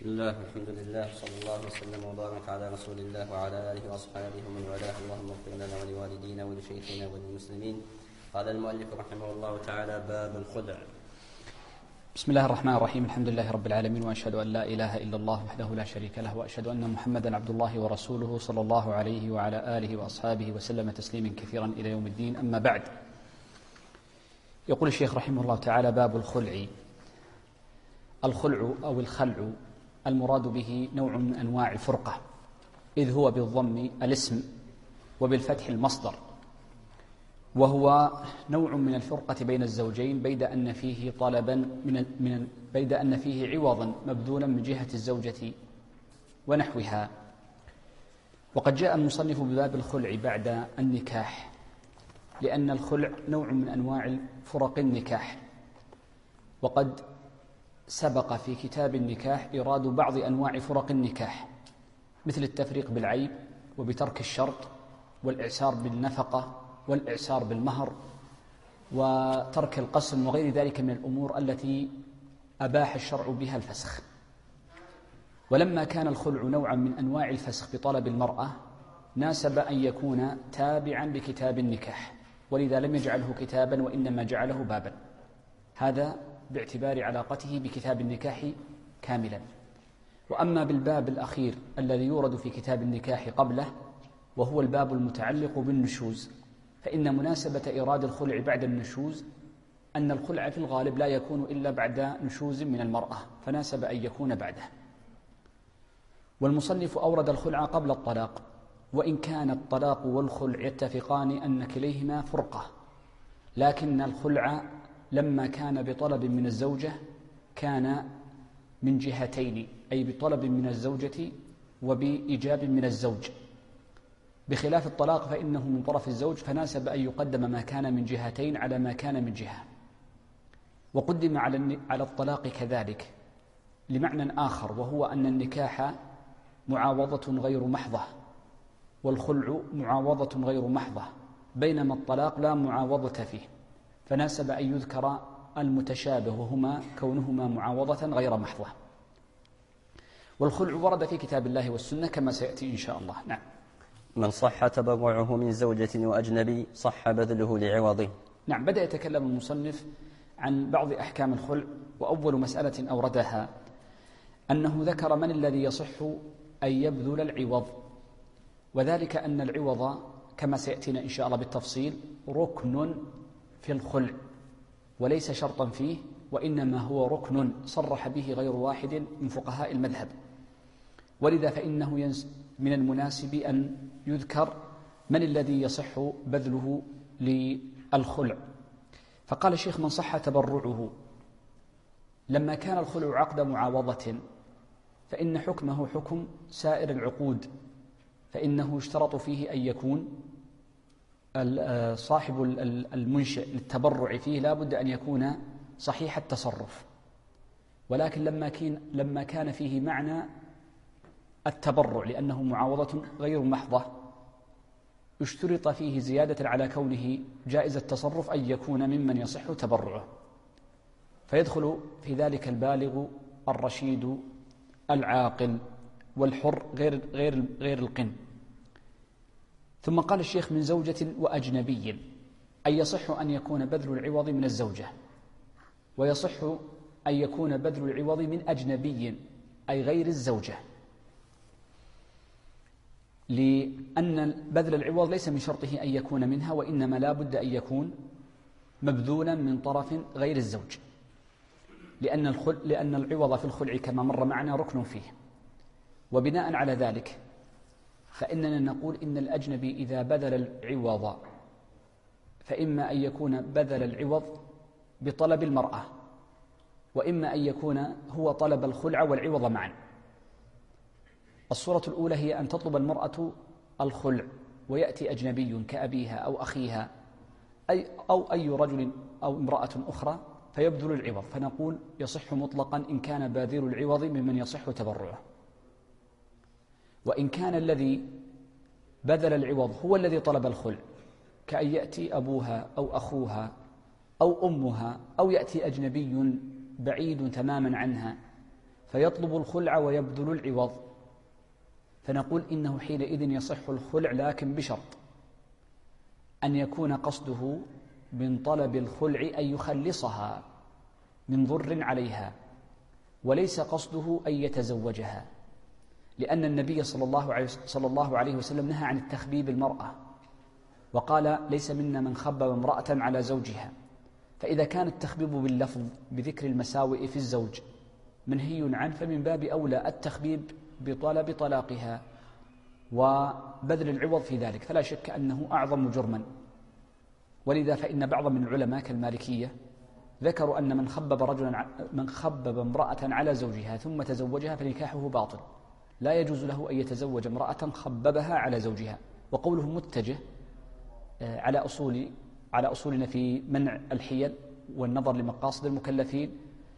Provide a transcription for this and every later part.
بسم الله والحمد لله صلى الله وسلم وبارك على رسول الله وعلى آله وأصحابه ومن والاه. اللهم اغفر لنا ولوالدينا ولشيخنا وللمسلمين. قال المؤلف رحمه الله تعالى: باب الخدع. بسم الله الرحمن الرحيم. الحمد لله رب العالمين، وأشهد أن لا إله إلا الله وحده لا شريك له، وأشهد أن محمدا عبد الله ورسوله صلى الله عليه وعلى آله وأصحابه وسلم تسليما كثيرا إلى يوم الدين. أما بعد، يقول الشيخ رحمه الله تعالى: باب الخلع. الخلع أو الخلع المراد به نوع من أنواع الفرقة، إذ هو بالضم الاسم وبالفتح المصدر، وهو نوع من الفرقة بين الزوجين بيد أن فيه طلبا بيد أن فيه عوضا مبذولا من جهة الزوجة ونحوها. وقد جاء المصنف بباب الخلع بعد النكاح، لأن الخلع نوع من أنواع فرق النكاح، وقد سبق في كتاب النكاح إيراد بعض أنواع فرق النكاح، مثل التفريق بالعيب وبترك الشرط والإعسار بالنفقة والإعسار بالمهر وترك القسم وغير ذلك من الأمور التي أباح الشرع بها الفسخ. ولما كان الخلع نوعا من أنواع الفسخ بطلب المرأة، ناسب أن يكون تابعا لكتاب النكاح، ولذا لم يجعله كتابا وإنما جعله بابا، هذا باعتبار علاقته بكتاب النكاح كاملا. وأما بالباب الأخير الذي يورد في كتاب النكاح قبله، وهو الباب المتعلق بالنشوز، فإن مناسبة إيراد الخلع بعد النشوز أن الخلع في الغالب لا يكون إلا بعد نشوز من المرأة، فناسب أن يكون بعده. والمصنف أورد الخلع قبل الطلاق، وإن كان الطلاق والخلع يتفقان أن كليهما فرقة، لكن الخلع لما كان بطلب من الزوجة كان من جهتين، أي بطلب من الزوجة وبإيجاب من الزوج، بخلاف الطلاق فإنه من طرف الزوج، فناسب أن يقدم ما كان من جهتين على ما كان من جهة. وقدم على الطلاق كذلك لمعنى آخر، وهو أن النكاح معاوضة غير محضة، والخلع معاوضة غير محضة، بينما الطلاق لا معاوضة فيه، فناسب أن يذكر المتشابه، وهما كونهما معاوضة غير محضة. والخلع ورد في كتاب الله والسنة كما سيأتي إن شاء الله. نعم. من صح تبرعه من زوجة وأجنبي صح بذله لعوضه. نعم. بدأ يتكلم المصنف عن بعض أحكام الخلع، وأول مسألة أوردها أنه ذكر من الذي يصح أن يبذل العوض، وذلك أن العوض كما سيأتينا إن شاء الله بالتفصيل ركن في الخلع وليس شرطا فيه، وإنما هو ركن صرح به غير واحد من فقهاء المذهب، ولذا فإنه من المناسب أن يذكر من الذي يصح بذله للخلع. فقال الشيخ: من صح تبرعه. لما كان الخلع عقد معاوضة فإن حكمه حكم سائر العقود، فإنه يشترط فيه أن يكون صاحب المنشئ للتبرع فيه لا بد أن يكون صحيح التصرف، ولكن لما كان فيه معنى التبرع لأنه معاوضة غير محضة، اشترط فيه زيادة على كونه جائز التصرف أن يكون ممن يصح تبرعه، فيدخل في ذلك البالغ الرشيد العاقل والحر غير القن. ثم قال الشيخ: من زوجة وأجنبي، أي يصح أن يكون بذل العوض من الزوجة، ويصح أن يكون بذل العوض من أجنبي أي غير الزوجة، لأن بذل العوض ليس من شرطه أن يكون منها، وإنما لا بد أن يكون مبذولا من طرف غير الزوج، لأن العوض في الخلع كما مر معنا ركن فيه. وبناء على ذلك فإننا نقول إن الأجنبي إذا بذل العوض فإما أن يكون بذل العوض بطلب المرأة، وإما أن يكون هو طلب الخلع والعوض معا. الصورة الأولى هي أن تطلب المرأة الخلع ويأتي أجنبي كأبيها أو أخيها أو أي رجل أو امرأة أخرى فيبذل العوض، فنقول يصح مطلقا إن كان باذل العوض ممن يصح تبرعه. وإن كان الذي بذل العوض هو الذي طلب الخلع، كأن يأتي أبوها أو أخوها أو أمها، أو يأتي أجنبي بعيد تماما عنها فيطلب الخلع ويبذل العوض، فنقول إنه حينئذ يصح الخلع، لكن بشرط أن يكون قصده من طلب الخلع أن يخلصها من ضر عليها، وليس قصده أن يتزوجها، لأن النبي صلى الله عليه وسلم نهى عن التخبيب المرأة، وقال ليس منا من خبب امرأة على زوجها. فإذا كان التخبيب باللفظ بذكر المساوئ في الزوج منهي عنه، فمن باب أولى التخبيب بطلب طلاقها وبذل العوض في ذلك، فلا شك أنه أعظم جرما. ولذا فإن بعض من العلماء كالمالكية ذكروا أن من خبب امرأة على زوجها ثم تزوجها فنكاحه باطل، لا يجوز له أن يتزوج امرأة خببها على زوجها. وقوله متجه على أصولنا في منع الحيل والنظر لمقاصد المكلفين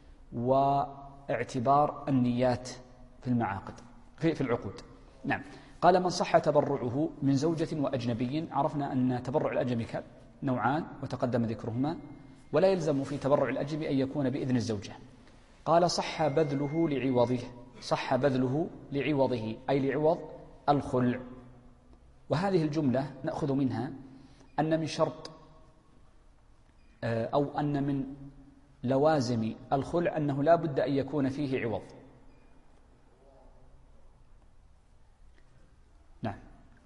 واعتبار النيات في المعاقد في العقود. نعم. قال من صح تبرعه من زوجة وأجنبي. عرفنا أن تبرع الأجنبي نوعان وتقدم ذكرهما، ولا يلزم في تبرع الأجنبي أن يكون بإذن الزوجة. قال صح بذله لعوضه، صح بذله لعوضه أي لعوض الخلع. وهذه الجملة نأخذ منها أن من شرط أو أن من لوازم الخلع أنه لا بد أن يكون فيه عوض. نعم.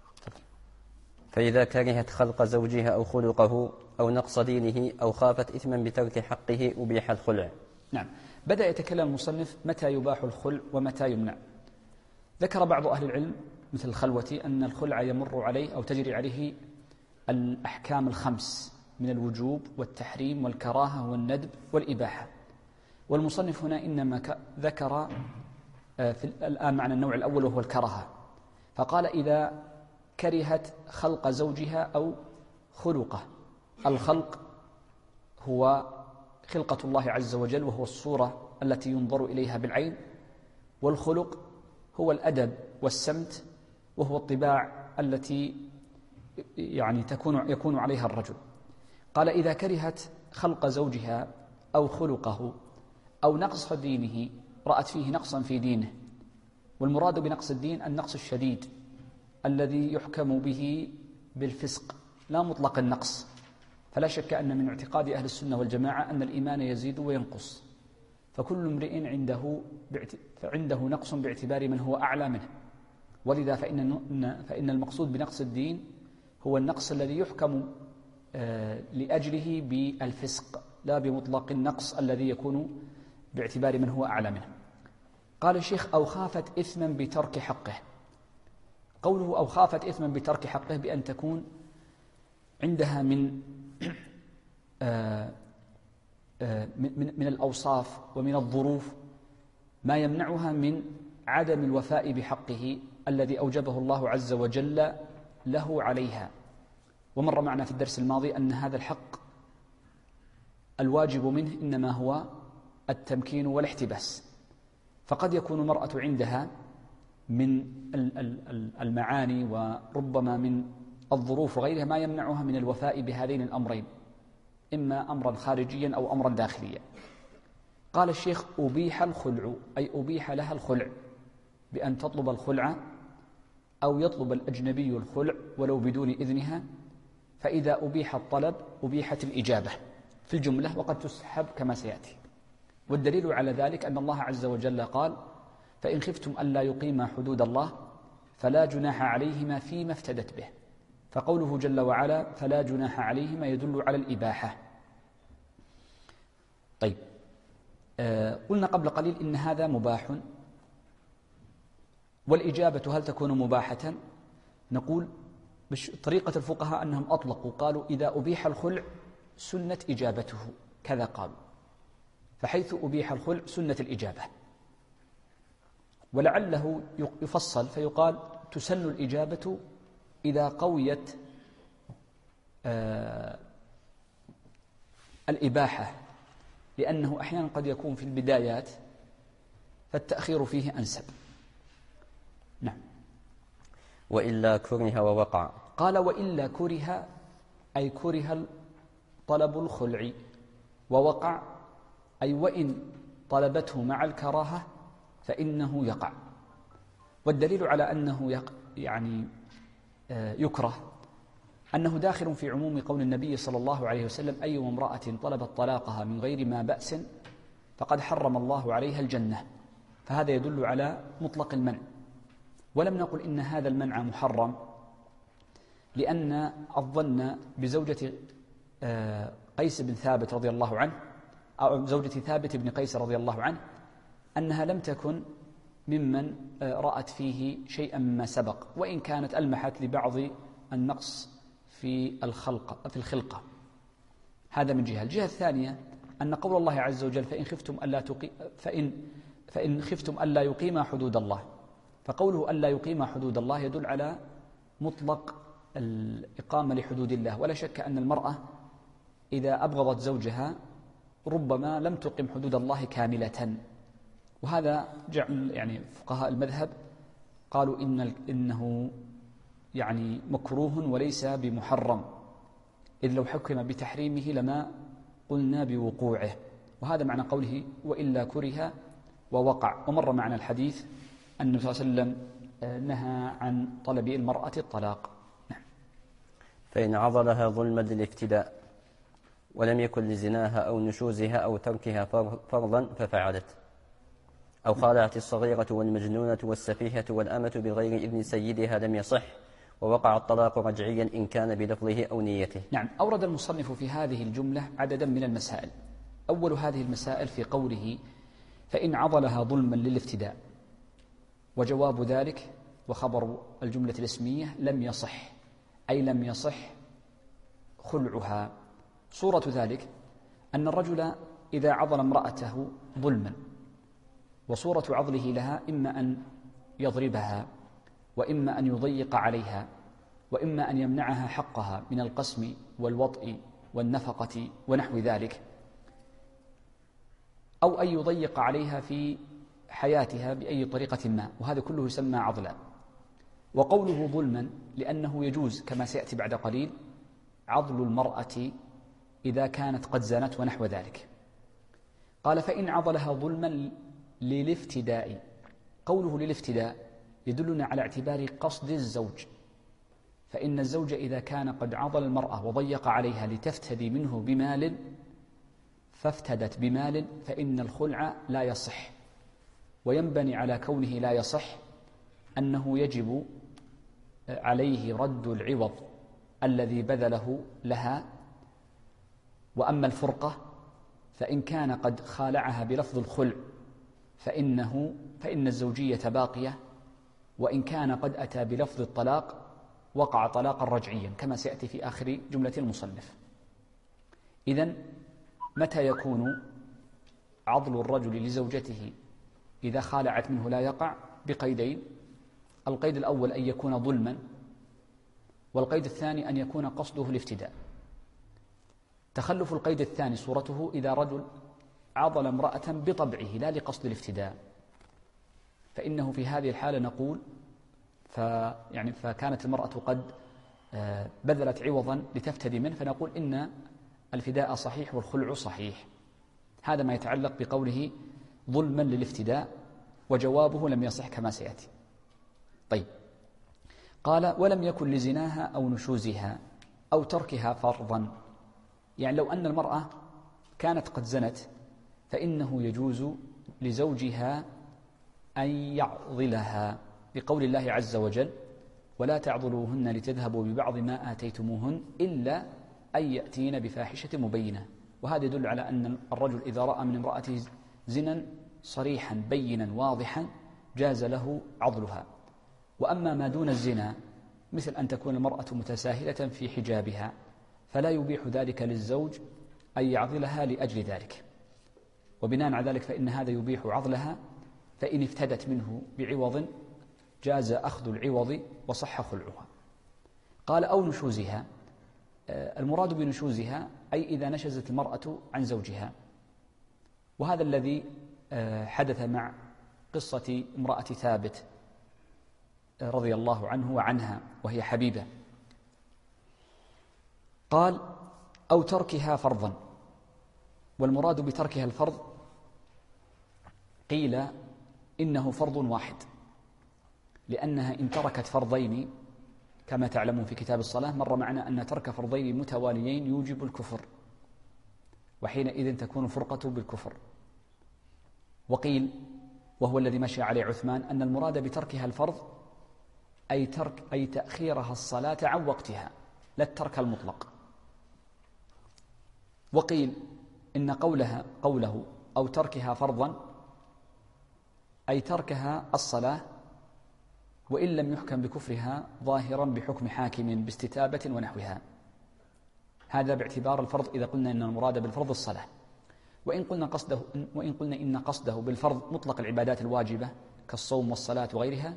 فإذا كرهت خلق زوجها أو خلقه أو نقص دينه أو خافت إثما بترك حقه أبيح الخلع. نعم. بدأ يتكلم المصنف متى يباح الخلع ومتى يمنع. ذكر بعض أهل العلم مثل الخلوة أن الخلع يمر عليه أو تجري عليه الأحكام الخمس من الوجوب والتحريم والكراهة والندب والإباحة. والمصنف هنا إنما ذكر الآن معنى النوع الأول وهو الكراهة، فقال إذا كرهت خلق زوجها أو خلقه. الخلق هو خلقة الله عز وجل وهو الصورة التي ينظر إليها بالعين، والخلق هو الأدب والسمت وهو الطباع التي يعني يكون عليها الرجل. قال إذا كرهت خلق زوجها أو خلقه أو نقص دينه، رأت فيه نقصا في دينه، والمراد بنقص الدين النقص الشديد الذي يحكم به بالفسق لا مطلق النقص. فلا شك أن من اعتقاد أهل السنة والجماعة أن الإيمان يزيد وينقص، فكل امرئ عنده نقص باعتبار من هو أعلى منه. ولذا فإن المقصود بنقص الدين هو النقص الذي يحكم لأجله بالفسق لا بمطلق النقص الذي يكون باعتبار من هو أعلى منه. قال الشيخ أو خافت إثما بترك حقه. قوله أو خافت إثما بترك حقه بأن تكون عندها من الأوصاف ومن الظروف ما يمنعها من عدم الوفاء بحقه الذي أوجبه الله عز وجل له عليها. ومر معنا في الدرس الماضي أن هذا الحق الواجب منه إنما هو التمكين والاحتباس، فقد يكون المرأة عندها من المعاني وربما من الظروف وغيرها ما يمنعها من الوفاء بهذين الأمرين، إما أمرا خارجيا أو أمرا داخليا. قال الشيخ أبيح الخلع أي أبيح لها الخلع بأن تطلب الخلع أو يطلب الأجنبي الخلع ولو بدون إذنها. فإذا أبيح الطلب أبيحت الإجابة في الجملة، وقد تسحب كما سيأتي. والدليل على ذلك أن الله عز وجل قال فإن خفتم ألا يقيما حدود الله فلا جناح عليهما فيما افتدت به. فقوله جل وعلا فلا جناح عليهما يدل على الإباحة. طيب، قلنا قبل قليل إن هذا مباح، والإجابة هل تكون مباحة؟ نقول طريقة الفقهاء أنهم أطلقوا قالوا إذا أبيح الخلع سنت إجابته، كذا قالوا، فحيث أبيح الخلع سنة الإجابة. ولعله يفصل فيقال تسن الإجابة إذا قويت الإباحة، لأنه أحيانا قد يكون في البدايات فالتأخير فيه أنسب. نعم. وإلا كره ووقع. قال وإلا كره أي كره طلب الخلع، ووقع أي وإن طلبته مع الكراهة فإنه يقع. والدليل على أنه يكره أنه داخل في عموم قول النبي صلى الله عليه وسلم: أي امرأة طلبت طلاقها من غير ما بأس فقد حرم الله عليها الجنة. فهذا يدل على مطلق المنع. ولم نقل إن هذا المنع محرم، لأن الظن بزوجة قيس بن ثابت رضي الله عنه، أو زوجة ثابت بن قيس رضي الله عنه، أنها لم تكن ممن رأت فيه شيئا مما سبق، وإن كانت ألمحت لبعض النقص في الخلقة. هذا من جهة. الجهة الثانية أن قول الله عز وجل: فإن خفتم ألا يقيما حدود الله، فقوله ألا يقيما حدود الله يدل على مطلق الإقامة لحدود الله. ولا شك أن المرأة إذا أبغضت زوجها ربما لم تقم حدود الله كاملة، وهذا جعل فقهاء المذهب قالوا إنه مكروه وليس بمحرم، إذ لو حكم بتحريمه لما قلنا بوقوعه. وهذا معنى قوله: وإلا كره ووقع. ومر معنا الحديث أن النبي صلى الله عليه وسلم نهى عن طلب المرأة الطلاق. نعم. فإن عضلها ظلما للافتداء ولم يكن لزناها أو نشوزها أو تركها فرضا ففعلت، أو خالعت الصغيرة والمجنونة والسفيهة والأمة بغير إذن سيدها لم يصح، ووقع الطلاق رجعيا إن كان بلفظه أو نيته. نعم. أورد المصنف في هذه الجملة عددا من المسائل. أول هذه المسائل في قوله: فإن عضلها ظلما للافتداء، وجواب ذلك وخبر الجملة الاسمية لم يصح، أي لم يصح خلعها. صورة ذلك أن الرجل إذا عضل امرأته ظلما، وصورة عضله لها إما أن يضربها، وإما أن يضيق عليها، وإما أن يمنعها حقها من القسم والوطء والنفقة ونحو ذلك، أو أن يضيق عليها في حياتها بأي طريقة ما، وهذا كله يسمى عضلا. وقوله ظلما لأنه يجوز كما سيأتي بعد قليل عضل المرأة إذا كانت قد زنت ونحو ذلك. قال: فإن عضلها ظلما للافتداء. قوله للافتداء يدلنا على اعتبار قصد الزوج، فإن الزوج إذا كان قد عضل المرأة وضيق عليها لتفتدي منه بمال فافتدت بمال، فإن الخلع لا يصح. وينبني على كونه لا يصح أنه يجب عليه رد العوض الذي بذله لها. وأما الفرقة فإن كان قد خالعها بلفظ الخلع فإن الزوجية باقية، وإن كان قد أتى بلفظ الطلاق وقع طلاقا رجعيا كما سيأتي في آخر جملة المصنف. إذن متى يكون عضل الرجل لزوجته إذا خالعت منه لا يقع؟ بقيدين: القيد الأول أن يكون ظلما، والقيد الثاني أن يكون قصده الافتداء. تخلف القيد الثاني صورته إذا رجل عضل امرأة بطبعه لا لقصد الافتداء، فإنه في هذه الحالة نقول فكانت المرأة قد بذلت عوضا لتفتدي منه، فنقول إن الفداء صحيح والخلع صحيح. هذا ما يتعلق بقوله ظلما للافتداء، وجوابه لم يصح كما سيأتي. طيب، قال: ولم يكن لزناها أو نشوزها أو تركها فرضا. يعني لو أن المرأة كانت قد زنت فإنه يجوز لزوجها أن يعضلها، بقول الله عز وجل: ولا تعضلوهن لتذهبوا ببعض ما آتيتموهن إلا أن يأتين بفاحشة مبينة. وهذا يدل على أن الرجل إذا رأى من امرأته زنا صريحا بينا واضحا جاز له عضلها. وأما ما دون الزنا مثل أن تكون المرأة متساهلة في حجابها فلا يبيح ذلك للزوج أن يعضلها لأجل ذلك، وبناء على ذلك فإن هذا يبيح عضلها، فإن افتدت منه بعوض جاز أخذ العوض وصح خلعها. قال: أو نشوزها. المراد بنشوزها أي إذا نشزت المرأة عن زوجها، وهذا الذي حدث مع قصة امرأة ثابت رضي الله عنه وعنها وهي حبيبة. قال: أو تركها فرضا. والمراد بتركها الفرض قيل إنه فرض واحد، لأنها إن تركت فرضين كما تعلمون في كتاب الصلاة مر معنا أن ترك فرضين متواليين يوجب الكفر، وحينئذ تكون فرقة بالكفر. وقيل وهو الذي مشى عليه عثمان أن المراد بتركها الفرض أي تأخيرها الصلاة عن وقتها، لا الترك المطلق. وقيل إن قوله أو تركها فرضا أي تركها الصلاة وإن لم يحكم بكفرها ظاهرا بحكم حاكم باستتابة ونحوها. هذا باعتبار الفرض إذا قلنا إن المراد بالفرض الصلاة. وإن قلنا إن قصده بالفرض مطلق العبادات الواجبة كالصوم والصلاة وغيرها،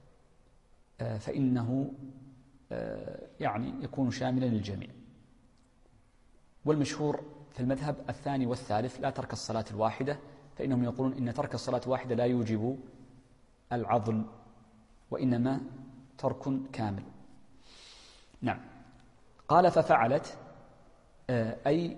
فإنه يعني يكون شاملا للجميع. والمشهور في المذهب الثاني والثالث لا ترك الصلاة الواحدة، فإنهم يقولون إن ترك الصلاة الواحدة لا يوجب العضل، وإنما ترك كامل. نعم. قال ففعلت أي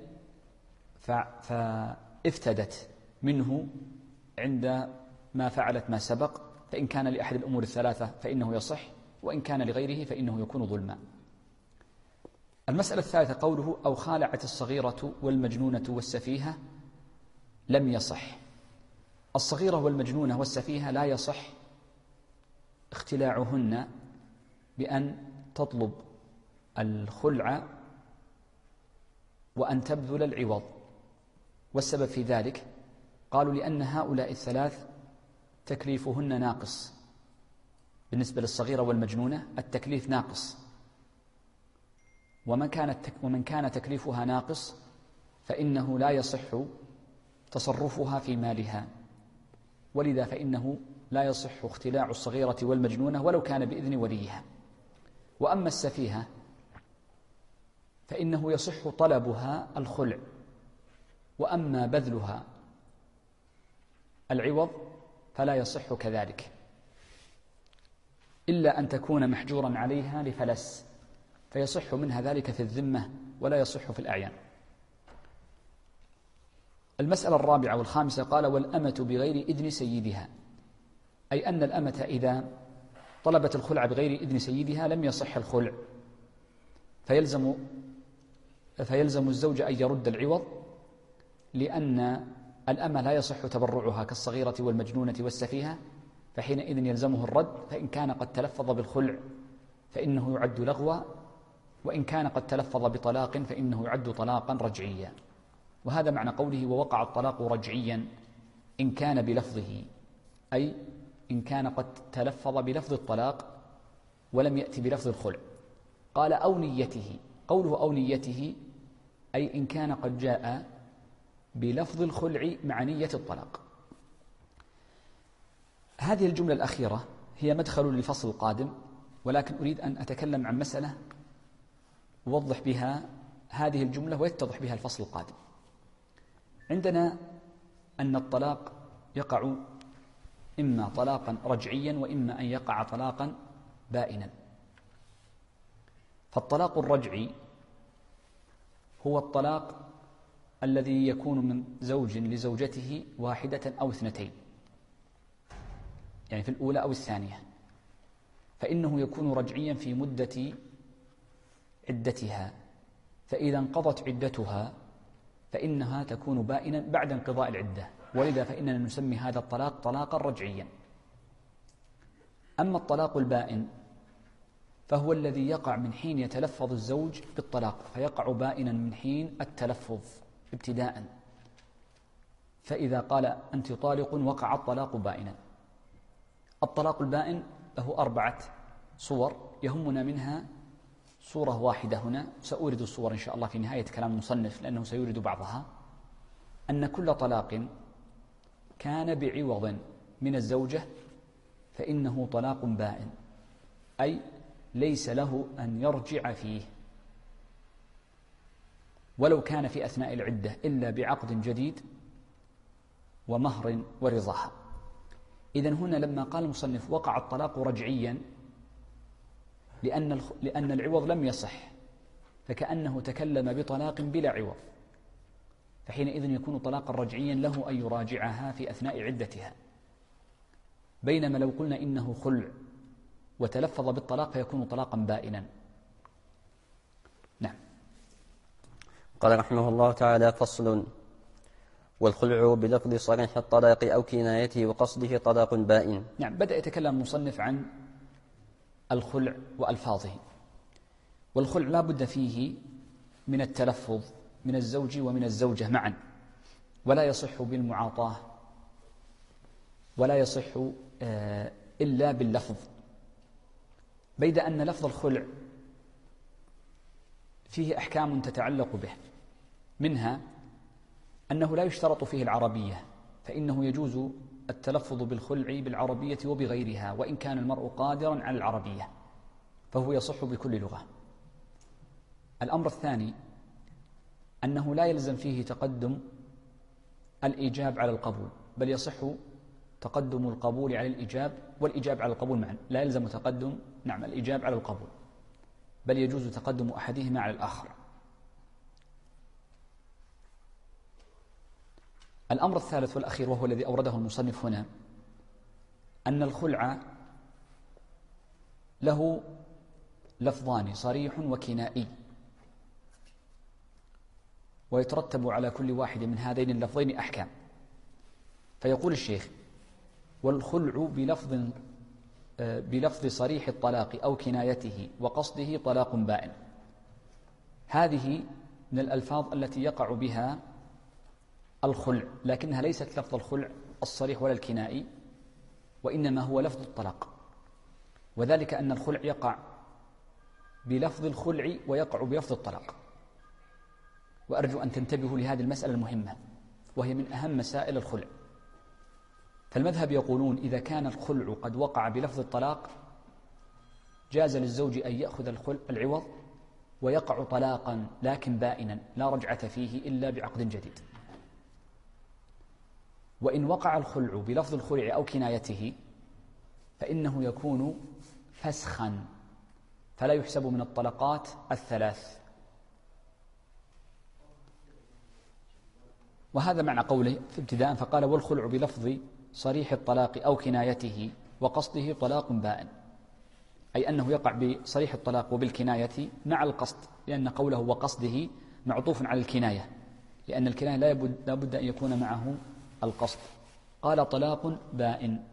فافتدت منه عند ما فعلت ما سبق، فإن كان لأحد الأمور الثلاثة فإنه يصح، وإن كان لغيره فإنه يكون ظلما. المسألة الثالثة قوله أو خالعت الصغيرة والمجنونة والسفيهة لم يصح. الصغيرة والمجنونة والسفيهة لا يصح اختلاعهن بأن تطلب الخلع وأن تبذل العوض. والسبب في ذلك قالوا لأن هؤلاء الثلاث تكليفهن ناقص. بالنسبة للصغيرة والمجنونة التكليف ناقص، ومن كان تكليفها ناقص فإنه لا يصح تصرفها في مالها، ولذا فإنه لا يصح اختلاع الصغيرة والمجنونة ولو كان بإذن وليها. وأما السفيهة فإنه يصح طلبها الخلع، وأما بذلها العوض فلا يصح كذلك، إلا أن تكون محجورا عليها لفلس، فيصح منها ذلك في الذمة ولا يصح في الأعيان. المسألة الرابعة والخامسة قال والأمة بغير إذن سيدها، أي أن الأمة إذا طلبت الخلع بغير إذن سيدها لم يصح الخلع، فيلزم الزوج أن يرد العوض، لأن الأمة لا يصح تبرعها كالصغيرة والمجنونة والسفيهة، فحينئذ يلزمه الرد. فإن كان قد تلفظ بالخلع فإنه يعد لغوا، وإن كان قد تلفظ بطلاق فإنه يعد طلاقا رجعيا. وهذا معنى قوله ووقع الطلاق رجعيا إن كان بلفظه، أي إن كان قد تلفظ بلفظ الطلاق ولم يأتي بلفظ الخلع. قال أو نيته، قوله أو نيته أي إن كان قد جاء بلفظ الخلع مع نية الطلاق. هذه الجملة الأخيرة هي مدخل للفصل القادم، ولكن أريد أن أتكلم عن مسألة أوضح بها هذه الجملة ويتضح بها الفصل القادم. عندنا أن الطلاق يقع إما طلاقا رجعيا وإما أن يقع طلاقا بائنا. فالطلاق الرجعي هو الطلاق الذي يكون من زوج لزوجته واحدة أو اثنتين، يعني في الأولى أو الثانية، فإنه يكون رجعيا في مدة عدتها، فإذا انقضت عدتها فإنها تكون بائنا بعد انقضاء العدة، ولذا فإننا نسمي هذا الطلاق طلاقا رجعيا. أما الطلاق البائن فهو الذي يقع من حين يتلفظ الزوج بالطلاق، فيقع بائنا من حين التلفظ ابتداء، فإذا قال أنت طالق وقع الطلاق بائنا. الطلاق البائن له 4 صور، يهمنا منها صورة واحدة هنا، سأورد الصور إن شاء الله في نهاية كلام المصنف لأنه سيورد بعضها. أن كل طلاق كان بعوض من الزوجة فإنه طلاق بائن، أي ليس له أن يرجع فيه ولو كان في أثناء العدة إلا بعقد جديد ومهر ورضاها. إذن هنا لما قال المصنف وقع الطلاق رجعيا لأن العوض لم يصح، فكأنه تكلم بطلاق بلا عوض، فحينئذ يكون طلاقا رجعيا له أن يراجعها في أثناء عدتها. بينما لو قلنا إنه خلع وتلفظ بالطلاق فيكون طلاقا بائنا. نعم. قال رحمه الله تعالى: فصل: والخلع بلفظ صريح الطلاق أو كنايته وقصده طلاق بائن. نعم. بدأ يتكلم المصنف عن الخلع وألفاظه. والخلع لا بد فيه من التلفظ من الزوج ومن الزوجة معا، ولا يصح بالمعاطاة، ولا يصح إلا باللفظ، بيد أن لفظ الخلع فيه أحكام تتعلق به، منها أنه لا يشترط فيه العربية، فإنه يجوز التلفظ بالخلع بالعربية وبغيرها، وإن كان المرء قادرا على العربية فهو يصح بكل لغة. الأمر الثاني أنه لا يلزم فيه تقدم الإيجاب على القبول، بل يصح تقدم القبول على الإيجاب والإيجاب على القبول معا، لا يلزم تقدم الإيجاب على القبول، بل يجوز تقدم أحدهما على الآخر. الأمر الثالث والأخير وهو الذي أورده المصنف هنا، أن الخلع له لفظان: صريح وكنائي، ويترتب على كل واحد من هذين اللفظين أحكام. فيقول الشيخ: والخلع بلفظ صريح الطلاق أو كنايته وقصده طلاق بائن. هذه من الألفاظ التي يقع بها الخلع، لكنها ليست لفظ الخلع الصريح ولا الكنائي، وإنما هو لفظ الطلاق، وذلك أن الخلع يقع بلفظ الخلع ويقع بلفظ الطلاق. وأرجو أن تنتبهوا لهذه المسألة المهمة، وهي من أهم مسائل الخلع. فالمذهب يقولون إذا كان الخلع قد وقع بلفظ الطلاق جاز للزوج أن يأخذ العوض ويقع طلاقا لكن بائنا لا رجعة فيه إلا بعقد جديد. وإن وقع الخلع بلفظ الخلع أو كنايته فإنه يكون فسخا، فلا يحسب من الطلقات الثلاث. وهذا معنى قوله في ابتداء، فقال: والخلع بلفظ صريح الطلاق أو كنايته وقصده طلاق بائن، أي أنه يقع بصريح الطلاق وبالكناية مع القصد، لأن قوله وقصده معطوف على الكناية، لأن الكناية لا بد أن يكون معه القصد. قال: طلاق بائن.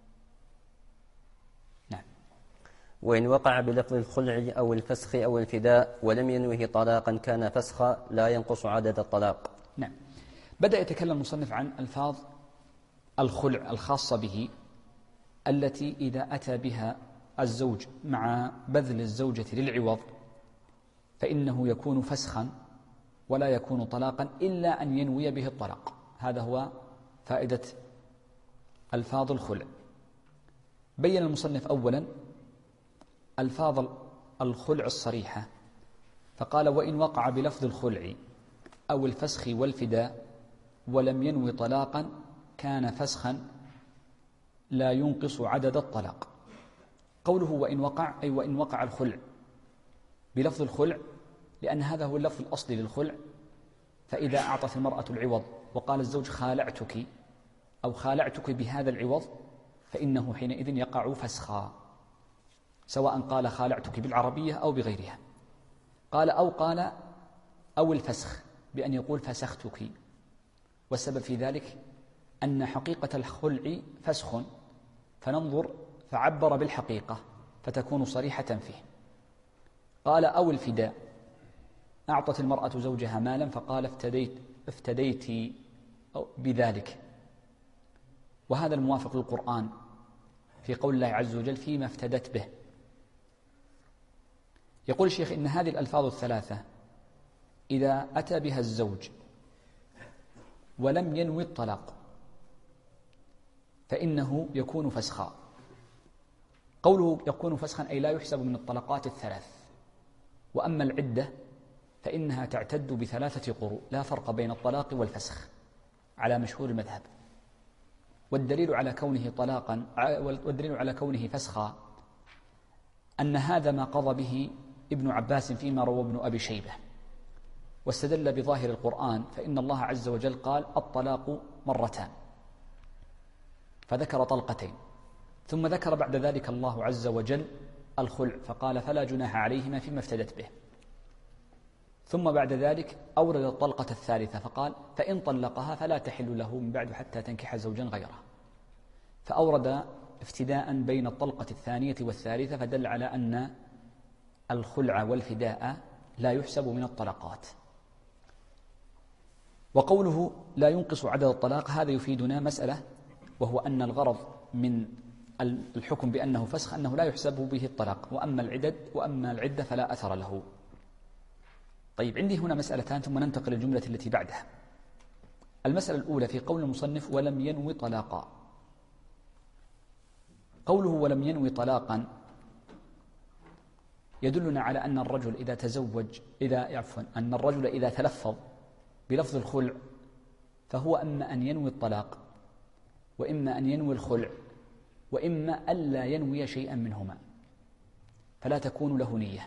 نعم. وإن وقع بلفظ الخلع أو الفسخ أو الفداء ولم ينوه طلاقا كان فسخا لا ينقص عدد الطلاق. نعم. بدأ يتكلم المصنف عن ألفاظ الخلع الخاصة به، التي إذا أتى بها الزوج مع بذل الزوجة للعوض فإنه يكون فسخا ولا يكون طلاقا إلا أن ينوي به الطلاق. هذا هو فائدة ألفاظ الخلع. بين المصنف أولا ألفاظ الخلع الصريحة، فقال: وإن وقع بلفظ الخلع أو الفسخ والفداء ولم ينوي طلاقا كان فسخا لا ينقص عدد الطلاق. قوله وإن وقع، أي وإن وقع الخلع بلفظ الخلع، لأن هذا هو اللفظ الأصلي للخلع. فإذا أعطت المرأة العوض وقال الزوج خالعتك أو خالعتك بهذا العوض فإنه حينئذ يقع فسخا، سواء قال خالعتك بالعربية أو بغيرها. قال أو الفسخ بأن يقول فسختك، والسبب في ذلك أن حقيقة الخلع فسخ، فننظر فعبر بالحقيقة فتكون صريحة فيه. قال أو الفداء، أعطت المرأة زوجها مالا فقال افتديت بذلك، وهذا الموافق للقرآن في قول الله عز وجل فيما افتدت به. يقول الشيخ إن هذه الألفاظ الثلاثة إذا أتى بها الزوج ولم ينوي الطلاق فإنه يكون فسخا. قوله يكون فسخا أي لا يحسب من الطلقات الثلاث. وأما العدة فإنها تعتد بثلاثة قروء، لا فرق بين الطلاق والفسخ على مشهور المذهب. والدليل على كونه فسخا أن هذا ما قضى به ابن عباس فيما روى ابن أبي شيبة، واستدل بظاهر القرآن، فإن الله عز وجل قال الطلاق مرتان، فذكر طلقتين، ثم ذكر بعد ذلك الله عز وجل الخلع فقال فلا جناح عليهما فيما افتدت به. ثم بعد ذلك أورد الطلقة الثالثة فقال فإن طلقها فلا تحل له من بعد حتى تنكح زوجا غيره، فأورد افتداء بين الطلقة الثانية والثالثة، فدل على أن الخلع والفداء لا يحسب من الطلقات. وقوله لا ينقص عدد الطلاق هذا يفيدنا مسألة، وهو أن الغرض من الحكم بأنه فسخ أنه لا يحسب به الطلاق، وأما العدة فلا أثر له. طيب، عندي هنا مسألتان ثم ننتقل للجملة التي بعدها. المسألة الأولى في قول المصنف ولم ينوي طلاقا. قوله ولم ينوي طلاقا يدلنا على أن الرجل إذا تلفظ بلفظ الخلع فهو أما أن ينوي الطلاق، وإما أن ينوي الخلع، وإما ألا ينوي شيئا منهما، فلا تكون له نية.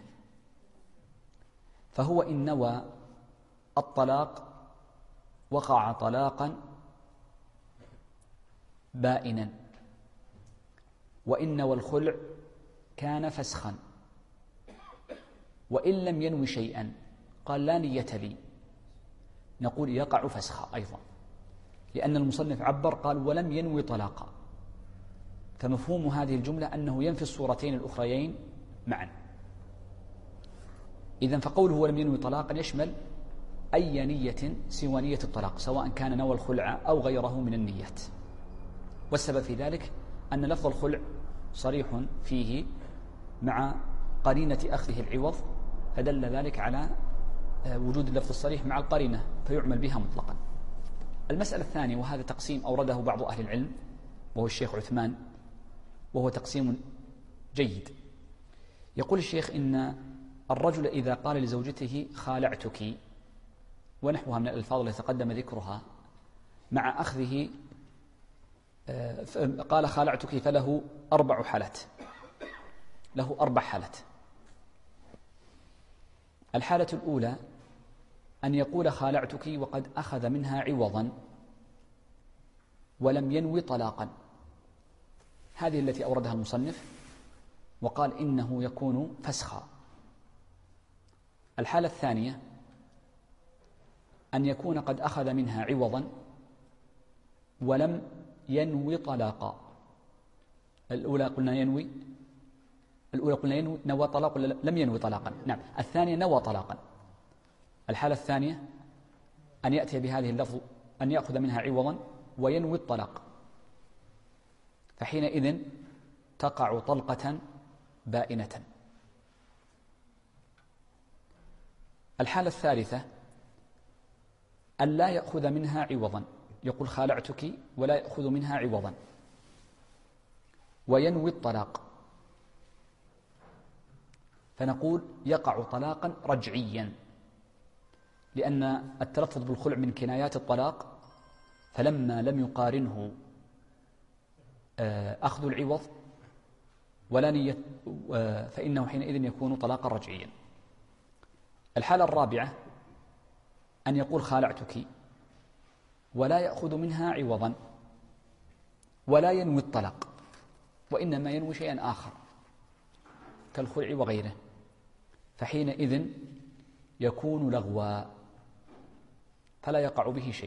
فهو إن نوى الطلاق وقع طلاقا بائنا، وإن نوى الخلع كان فسخا. وإن لم ينوي شيئا قال لا نية لي، نقول يقع فسخا أيضا، لأن المصنف عبر قال ولم ينوي طلاقا، فمفهوم هذه الجملة أنه ينفي الصورتين الأخريين معا. إذن فقوله ولم ينوي طلاقا يشمل أي نية سوى نية الطلاق، سواء كان نوى الخلع أو غيره من النيات. والسبب في ذلك أن لفظ الخلع صريح فيه مع قرينة أخذه العوض، فدل ذلك على وجود اللفظ الصريح مع القرينة فيعمل بها مطلقا. المسألة الثانية، وهذا تقسيم أورده بعض أهل العلم وهو الشيخ عثمان، وهو تقسيم جيد. يقول الشيخ إن الرجل إذا قال لزوجته خالعتك ونحوها من الألفاظ التي تقدم ذكرها مع أخذه، قال خالعتك فله 4 حالات، له 4 حالات. الحالة الأولى أن يقول خالعتك وقد أخذ منها عوضا ولم ينوي طلاقا، هذه التي أوردها المصنف وقال إنه يكون فسخا. الحالة الثانية أن يكون قد أخذ منها عوضا ولم ينوي طلاقا. الأولى قلنا ينوي نوى طلاق ولا لم ينوي طلاقا؟ نعم. الثانية نوى طلاقا. الحالة الثانية أن يأتي بهذه اللفظ أن يأخذ منها عوضا وينوي الطلاق، فحينئذ تقع طلقة بائنة. الحالة الثالثة أن لا يأخذ منها عوضا، يقول خالعتك ولا يأخذ منها عوضا وينوي الطلاق، فنقول يقع طلاقا رجعيا، لأن التلفظ بالخلع من كنايات الطلاق، فلما لم يقارنه أخذ العوض ولا نية فإنه حينئذ يكون طلاقا رجعيا. الحالة الرابعة أن يقول خالعتك ولا يأخذ منها عوضا ولا ينوي الطلاق، وإنما ينوي شيئا آخر كالخلع وغيره، فحينئذ يكون لغوا فلا يقع به شيء،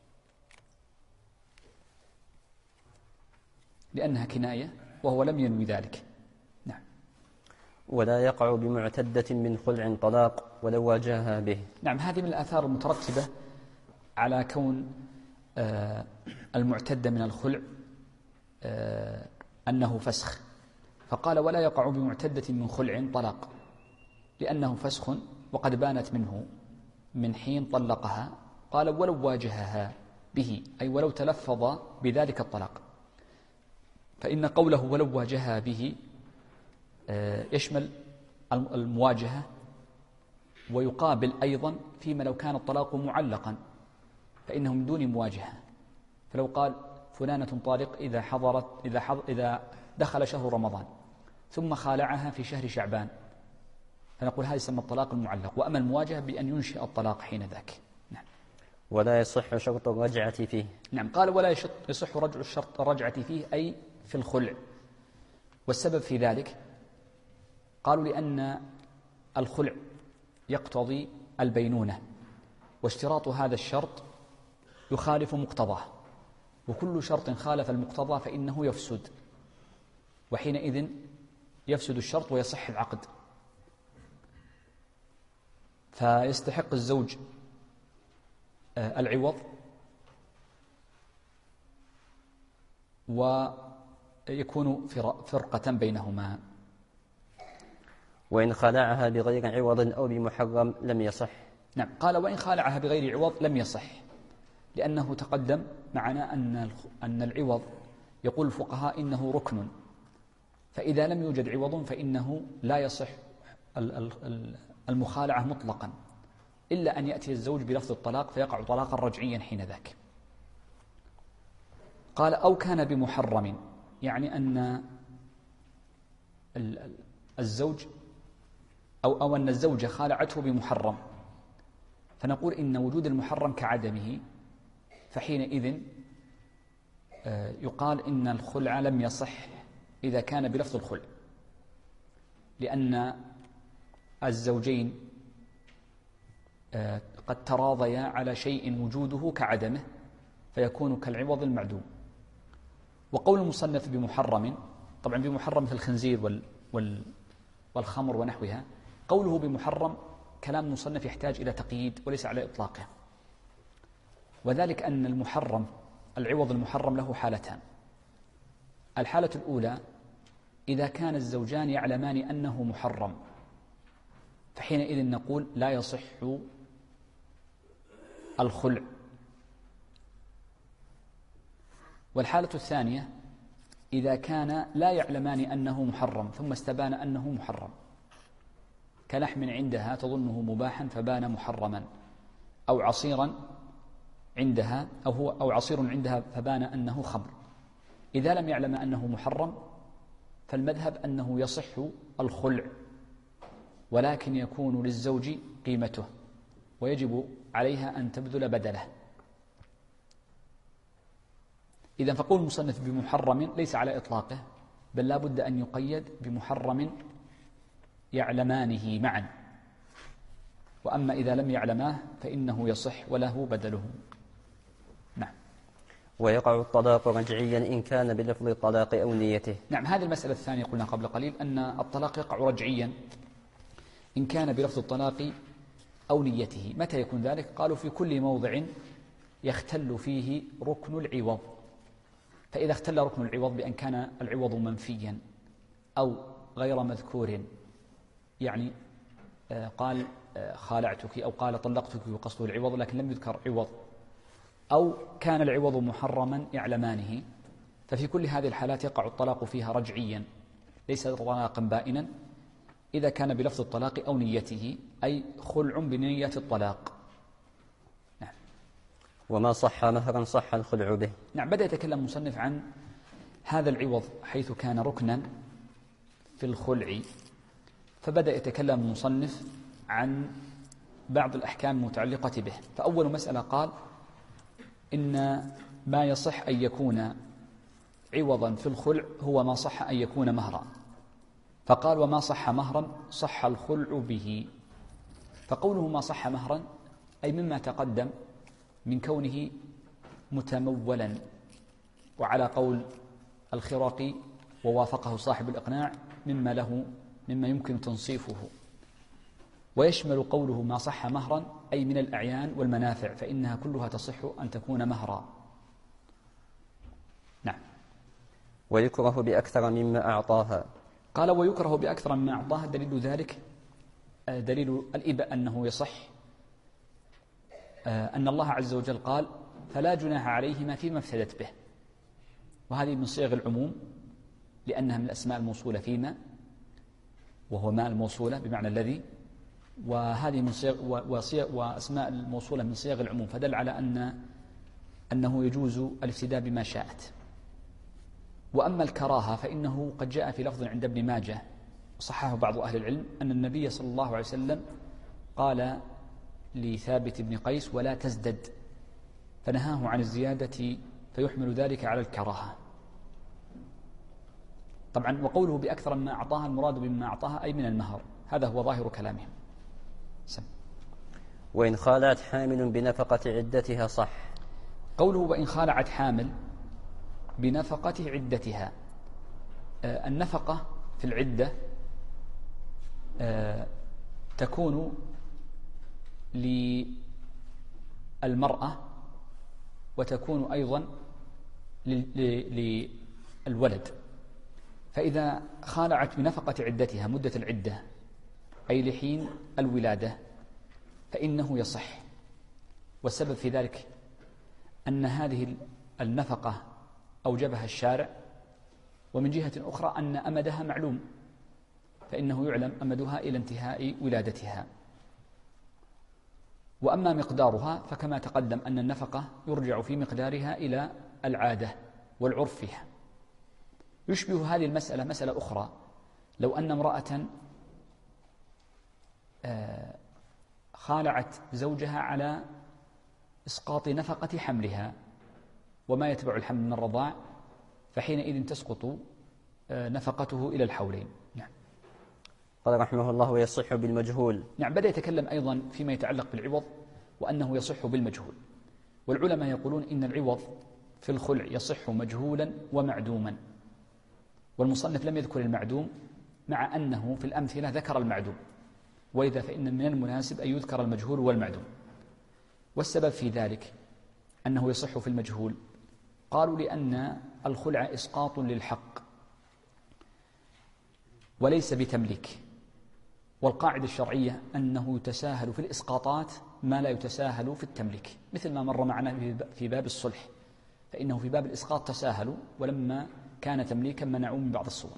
لأنها كناية وهو لم ينوي ذلك. نعم. ولا يقع بمعتدة من خلع طلاق ولو واجهها به. نعم، هذه من الآثار المترتبة على كون المعتدة من الخلع أنه فسخ، فقال ولا يقع بمعتدة من خلع طلاق لأنه فسخ وقد بانت منه من حين طلقها. قال ولو واجهها به، أي ولو تلفظ بذلك الطلاق، فإن قوله ولو واجهها به يشمل المواجهة، ويقابل أيضا فيما لو كان الطلاق معلقا فإنه من دون مواجهة. فلو قال فلانة طالق إذا دخل شهر رمضان ثم خالعها في شهر شعبان، فنقول هذا يسمى الطلاق المعلق. وأما المواجهة بأن ينشئ الطلاق حين ذاك. نعم. ولا يصح شرط الرجعة فيه. نعم، قال ولا يصح رجع الشرط الرجعة فيه، أي في الخلع، والسبب في ذلك قالوا لأن الخلع يقتضي البينونة، واشتراط هذا الشرط يخالف مقتضاه، وكل شرط خالف المقتضى فإنه يفسد، وحينئذ يفسد الشرط ويصح العقد. فيستحق الزوج العوض، ويكون فرقة بينهما. وإن خلعها بغير عوض أو بمحرم لم يصح. نعم، قال وإن خالعها بغير عوض لم يصح، لأنه تقدم معنا أن العوض يقول الفقهاء إنه ركن، فإذا لم يوجد عوض فإنه لا يصح المخالعة مطلقا، إلا أن يأتي الزوج بلفظ الطلاق فيقع طلاقا رجعيا حينذاك. قال أو كان بمحرم، يعني أن الزوج أو أن الزوجة خالعته بمحرم، فنقول إن وجود المحرم كعدمه، فحينئذ يقال إن الخلع لم يصح إذا كان بلفظ الخلع، لأن الزوجين قد تراضيا على شيء وجوده كعدمه فيكون كالعوض المعدوم. وقول المصنف بمحرم، طبعا بمحرم مثل الخنزير والخمر ونحوها، قوله بمحرم كلام المصنف يحتاج إلى تقييد وليس على إطلاقه، وذلك أن المحرم العوض المحرم له حالتان. الحالة الأولى إذا كان الزوجان يعلمان أنه محرم، فحينئذ نقول لا يصح الخلع. والحالة الثانية إذا كان لا يعلمان أنه محرم ثم استبان أنه محرم، كلحم عندها تظنه مباحا فبان محرما، أو عصيرا عندها أو عصير عندها فبان أنه خمر. إذا لم يعلم أنه محرم فالمذهب أنه يصح الخلع، ولكن يكون للزوج قيمته ويجب عليها أن تبذل بدله. إذا فقول المصنف بمحرم ليس على إطلاقه، بل لا بد أن يقيد بمحرم يعلمانه معا، وأما إذا لم يعلماه فإنه يصح وله بدله. نعم. ويقع الطلاق رجعيا إن كان بلفظ الطلاق أو نيته. نعم، هذه المسألة الثانية قلنا قبل قليل أن الطلاق يقع رجعيا إن كان بلفظ الطلاق أو نيته. متى يكون ذلك؟ قالوا في كل موضع يختل فيه ركن العوض، فإذا اختل ركن العوض بأن كان العوض منفيا أو غير مذكور، يعني قال خالعتك أو قال طلقتك وقصده العوض لكن لم يذكر عوض، أو كان العوض محرما يعلمانه، ففي كل هذه الحالات يقع الطلاق فيها رجعيا ليس طلاقا بائنا إذا كان بلفظ الطلاق أو نيته، أي خلع بنية الطلاق. نعم. وما صح مهرا صح الخلع به. نعم، بدأ يتكلم المصنف عن هذا العوض حيث كان ركنا في الخلع، فبدأ يتكلم المصنف عن بعض الأحكام المتعلقة به. فأول مسألة قال إن ما يصح أن يكون عوضا في الخلع هو ما صح أن يكون مهرا، فقال وما صح مهرا صح الخلع به. فقوله ما صح مهرا أي مما تقدم من كونه متمولا، وعلى قول الخراقي ووافقه صاحب الإقناع مما يمكن تنصيفه. ويشمل قوله ما صح مهرا أي من الأعيان والمنافع، فإنها كلها تصح أن تكون مهرا. نعم. ويكره بأكثر مما أعطاها. قال ويكره بأكثر مما أعطاها، دليل ذلك دليل الإباء أنه يصح أن الله عز وجل قال فلا جناح عليهما فيما افتدت به، وهذه من صيغ العموم لأنها من الأسماء الموصولة فيما، وهو ما الموصولة بمعنى الذي، وهذه من صيغ وأسماء الموصولة من صيغ العموم، فدل على أنه يجوز الافتداء بما شاءت. وأما الكراهة فإنه قد جاء في لفظ عند ابن ماجه صححه بعض أهل العلم أن النبي صلى الله عليه وسلم قال لثابت بن قيس ولا تزدد، فنهاه عن الزيادة، فيحمل ذلك على الكراهة. طبعا وقوله بأكثر مما أعطاها المراد بما أعطاها أي من المهر، هذا هو ظاهر كلامهم. سم. وإن خالعت حامل بنفقة عدتها صح. قوله وإن خالعت حامل بنفقة عدتها، النفقة في العدة تكون للمرأة وتكون أيضا للولد. فإذا خالعت بنفقة عدتها مدة العدة أي لحين الولادة فإنه يصح، والسبب في ذلك أن هذه النفقة أوجبها الشارع، ومن جهة أخرى أن أمدها معلوم، فإنه يعلم أمدها إلى انتهاء ولادتها. وأما مقدارها فكما تقدم أن النفقة يرجع في مقدارها إلى العادة والعرف فيها. يشبه هذه المسألة مسألة أخرى، لو أن امرأة خالعت زوجها على إسقاط نفقة حملها وما يتبع الحمل من الرضاع، فحينئذ تسقط نفقته إلى الحولين. نعم. قال رحمه الله ويصح بالمجهول. نعم، بدأ يتكلم أيضا فيما يتعلق بالعوض وأنه يصح بالمجهول. والعلماء يقولون إن العوض في الخلع يصح مجهولا ومعدوما، والمصنف لم يذكر المعدوم مع أنه في الأمثلة ذكر المعدوم، ولذا فإن من المناسب أن يذكر المجهول والمعدوم. والسبب في ذلك أنه يصح في المجهول، قالوا لأن الخلع إسقاط للحق وليس بتمليك، والقاعدة الشرعية أنه يتساهل في الإسقاطات ما لا يتساهل في التمليك، مثل ما مر معنا في باب الصلح، فإنه في باب الإسقاط تساهلوا ولما كان تمليكا منعوا من بعض الصور.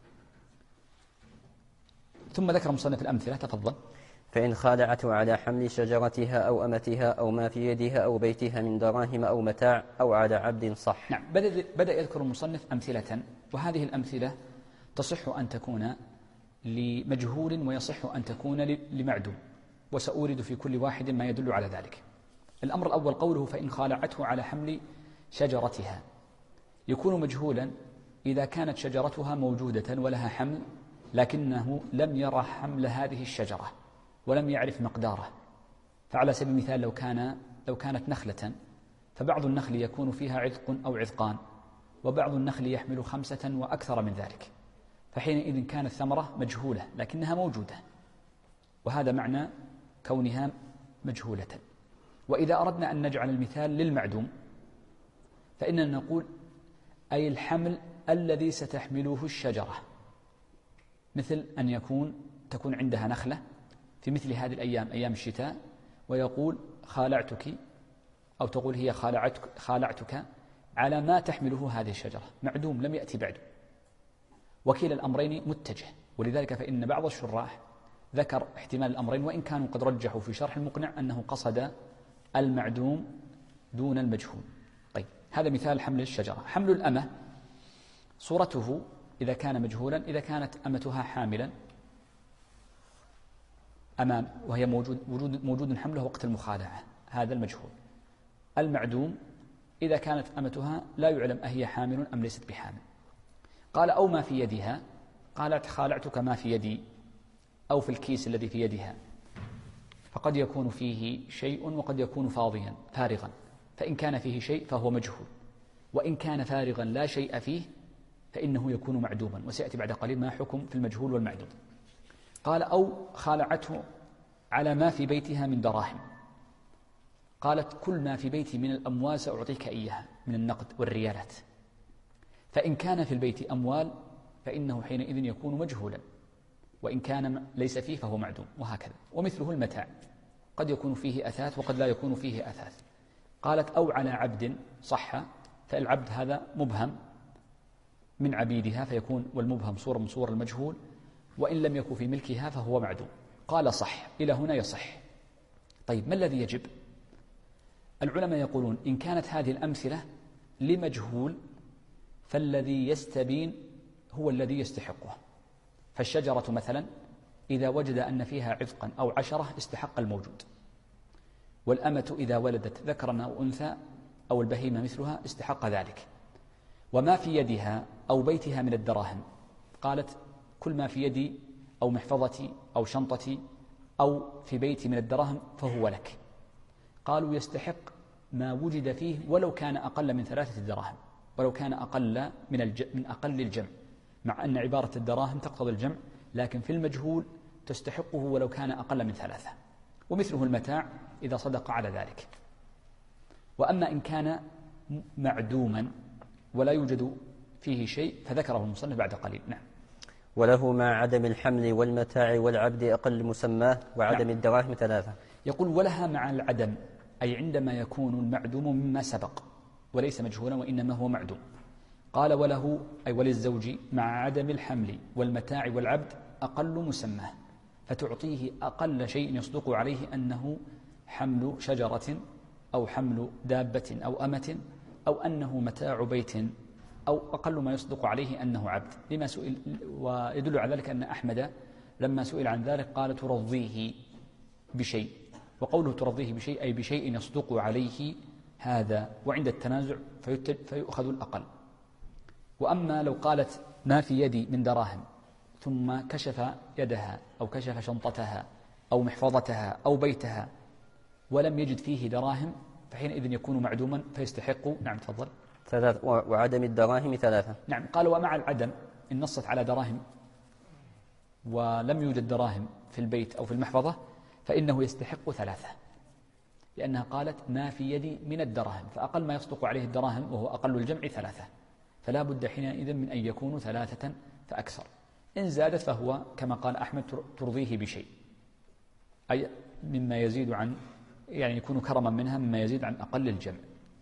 ثم ذكر مصنف الأمثلة، تفضل. فإن خالعته على حمل شجرتها أو أمتها أو ما في يدها أو بيتها من دراهم أو متاع أو على عبد صح. نعم، بدأ يذكر المصنف أمثلة، وهذه الأمثلة تصح أن تكون لمجهول ويصح أن تكون لمعدوم، وسأورد في كل واحد ما يدل على ذلك. الأمر الأول قوله فإن خالعته على حمل شجرتها، يكون مجهولا إذا كانت شجرتها موجودة ولها حمل لكنه لم يرى حمل هذه الشجرة ولم يعرف مقداره. فعلى سبيل المثال لو كانت نخلة، فبعض النخل يكون فيها عذق أو عذقان، وبعض النخل يحمل 5 وأكثر من ذلك، فحينئذ كانت ثمرة مجهولة لكنها موجودة، وهذا معنى كونها مجهولة. وإذا أردنا أن نجعل المثال للمعدوم فإننا نقول أي الحمل الذي ستحمله الشجرة، مثل أن تكون عندها نخلة في مثل هذه الأيام أيام الشتاء ويقول خالعتك، أو تقول هي خالعتك على ما تحمله هذه الشجرة، معدوم لم يأتي بعد. وكلا الأمرين متجه، ولذلك فإن بعض الشراح ذكر احتمال الأمرين، وإن كانوا قد رجحوا في شرح المقنع أنه قصد المعدوم دون المجهول. طيب، هذا مثال حمل الشجرة. حمل الأمة صورته إذا كان مجهولا، إذا كانت أمتها حاملا أمام وهي موجود حملها وقت المخالعة، هذا المجهول. المعدوم إذا كانت أمتها لا يعلم أهي حامل أم ليست بحامل. قال أو ما في يدها، قالت خالعتك ما في يدي، أو في الكيس الذي في يدها، فقد يكون فيه شيء وقد يكون فارغا، فإن كان فيه شيء فهو مجهول، وإن كان فارغا لا شيء فيه فإنه يكون معدوما، وسيأتي بعد قليل ما حكم في المجهول والمعدوم. قال أو خالعته على ما في بيتها من دراهم، قالت كل ما في بيتي من الأموال سأعطيك إياها من النقد والريالات، فإن كان في البيت أموال فإنه حينئذ يكون مجهولا، وإن كان ليس فيه فهو معدوم، وهكذا. ومثله المتاع، قد يكون فيه أثاث وقد لا يكون فيه أثاث. قالت أو على عبد صح، فالعبد هذا مبهم من عبيدها فيكون، والمبهم صورة من صور المجهول، وإن لم يكن في ملكها فهو معدوم. قال صح، إلى هنا يصح. طيب، ما الذي يجب؟ العلماء يقولون إن كانت هذه الأمثلة لمجهول فالذي يستبين هو الذي يستحقه. فالشجرة مثلا إذا وجد أن فيها عذقا أو 10 استحق الموجود، والأمة إذا ولدت ذكرا أو أنثى أو البهيمة مثلها استحق ذلك. وما في يدها أو بيتها من الدراهم، قالت كل ما في يدي أو محفظتي أو شنطتي أو في بيتي من الدراهم فهو لك. قالوا يستحق ما وجد فيه ولو كان أقل من 3 دراهم، ولو كان أقل من أقل الجمع، مع أن عبارة الدراهم تقتضي الجمع، لكن في المجهول تستحقه ولو كان أقل من 3. ومثله المتاع إذا صدق على ذلك. وأما إن كان معدوما ولا يوجد فيه شيء فذكره المصنف بعد قليل. نعم. وله مع عدم الحمل والمتاع والعبد أقل مسماه وعدم نعم. الدراهم 3. يقول ولها مع العدم، أي عندما يكون المعدوم مما سبق وليس مجهولا وإنما هو معدوم. قال وله أي وللزوج مع عدم الحمل والمتاع والعبد أقل مسماه، فتعطيه أقل شيء يصدق عليه أنه حمل شجرة أو حمل دابة أو أمة أو أنه متاع بيت، أو أقل ما يصدق عليه أنه عبد. لما سئل، ويدل على ذلك أن أحمد لما سئل عن ذلك قال ترضيه بشيء، وقوله ترضيه بشيء أي بشيء يصدق عليه هذا، وعند التنازع فيؤخذ الأقل. وأما لو قالت ما في يدي من دراهم ثم كشف يدها أو كشف شنطتها أو محفظتها أو بيتها ولم يجد فيه دراهم فحينئذ يكون معدوما فيستحق. نعم تفضل. 3 وعدم الدراهم 3. نعم. قال ومع العدم إن نصت على دراهم ولم يوجد دراهم في البيت أو في المحفظة فإنه يستحق 3، لأنها قالت ما في يدي من الدراهم، فأقل ما يصدق عليه الدراهم وهو أقل الجمع 3، فلا بد حينئذ من أن يكونوا 3 فأكثر. إن زادت فهو كما قال أحمد ترضيه بشيء، أي مما يزيد عن، يعني يكون كرما منها مما يزيد عن أقل الجمع.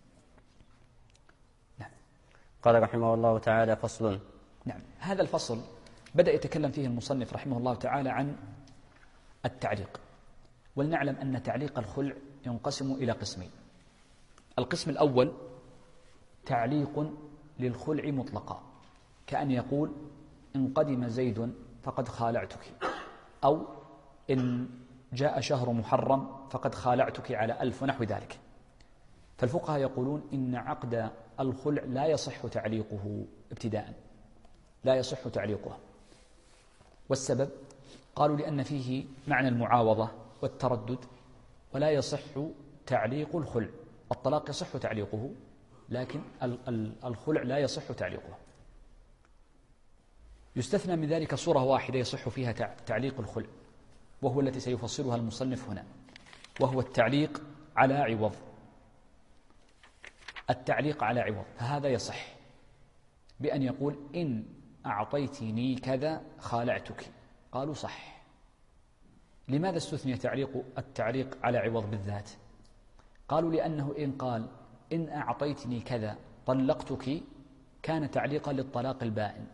نعم. قال رحمه الله تعالى فصل. نعم. هذا الفصل بدأ يتكلم فيه المصنف رحمه الله تعالى عن التعليق. ولنعلم أن تعليق الخلع ينقسم إلى قسمين. القسم الأول تعليق للخلع مطلقا، كأن يقول إن قدم زيد فقد خالعتك، أو إن جاء شهر محرم فقد خالعتك على 1000 ونحو ذلك. فالفقهاء يقولون إن عقد الخلع لا يصح تعليقه ابتداء، لا يصح تعليقه. والسبب قالوا لأن فيه معنى المعاوضة والتردد، ولا يصح تعليق الخلع. الطلاق يصح تعليقه لكن الخلع لا يصح تعليقه. يستثنى من ذلك صورة واحدة يصح فيها تعليق الخلع، وهو التي سيفصلها المصنف هنا، وهو التعليق على عوض. التعليق على عوض فهذا يصح بأن يقول إن أعطيتني كذا خالعتك. قالوا صح. لماذا استثني التعليق على عوض بالذات؟ قالوا لأنه إن قال إن أعطيتني كذا طلقتك كان تعليقا للطلاق البائن،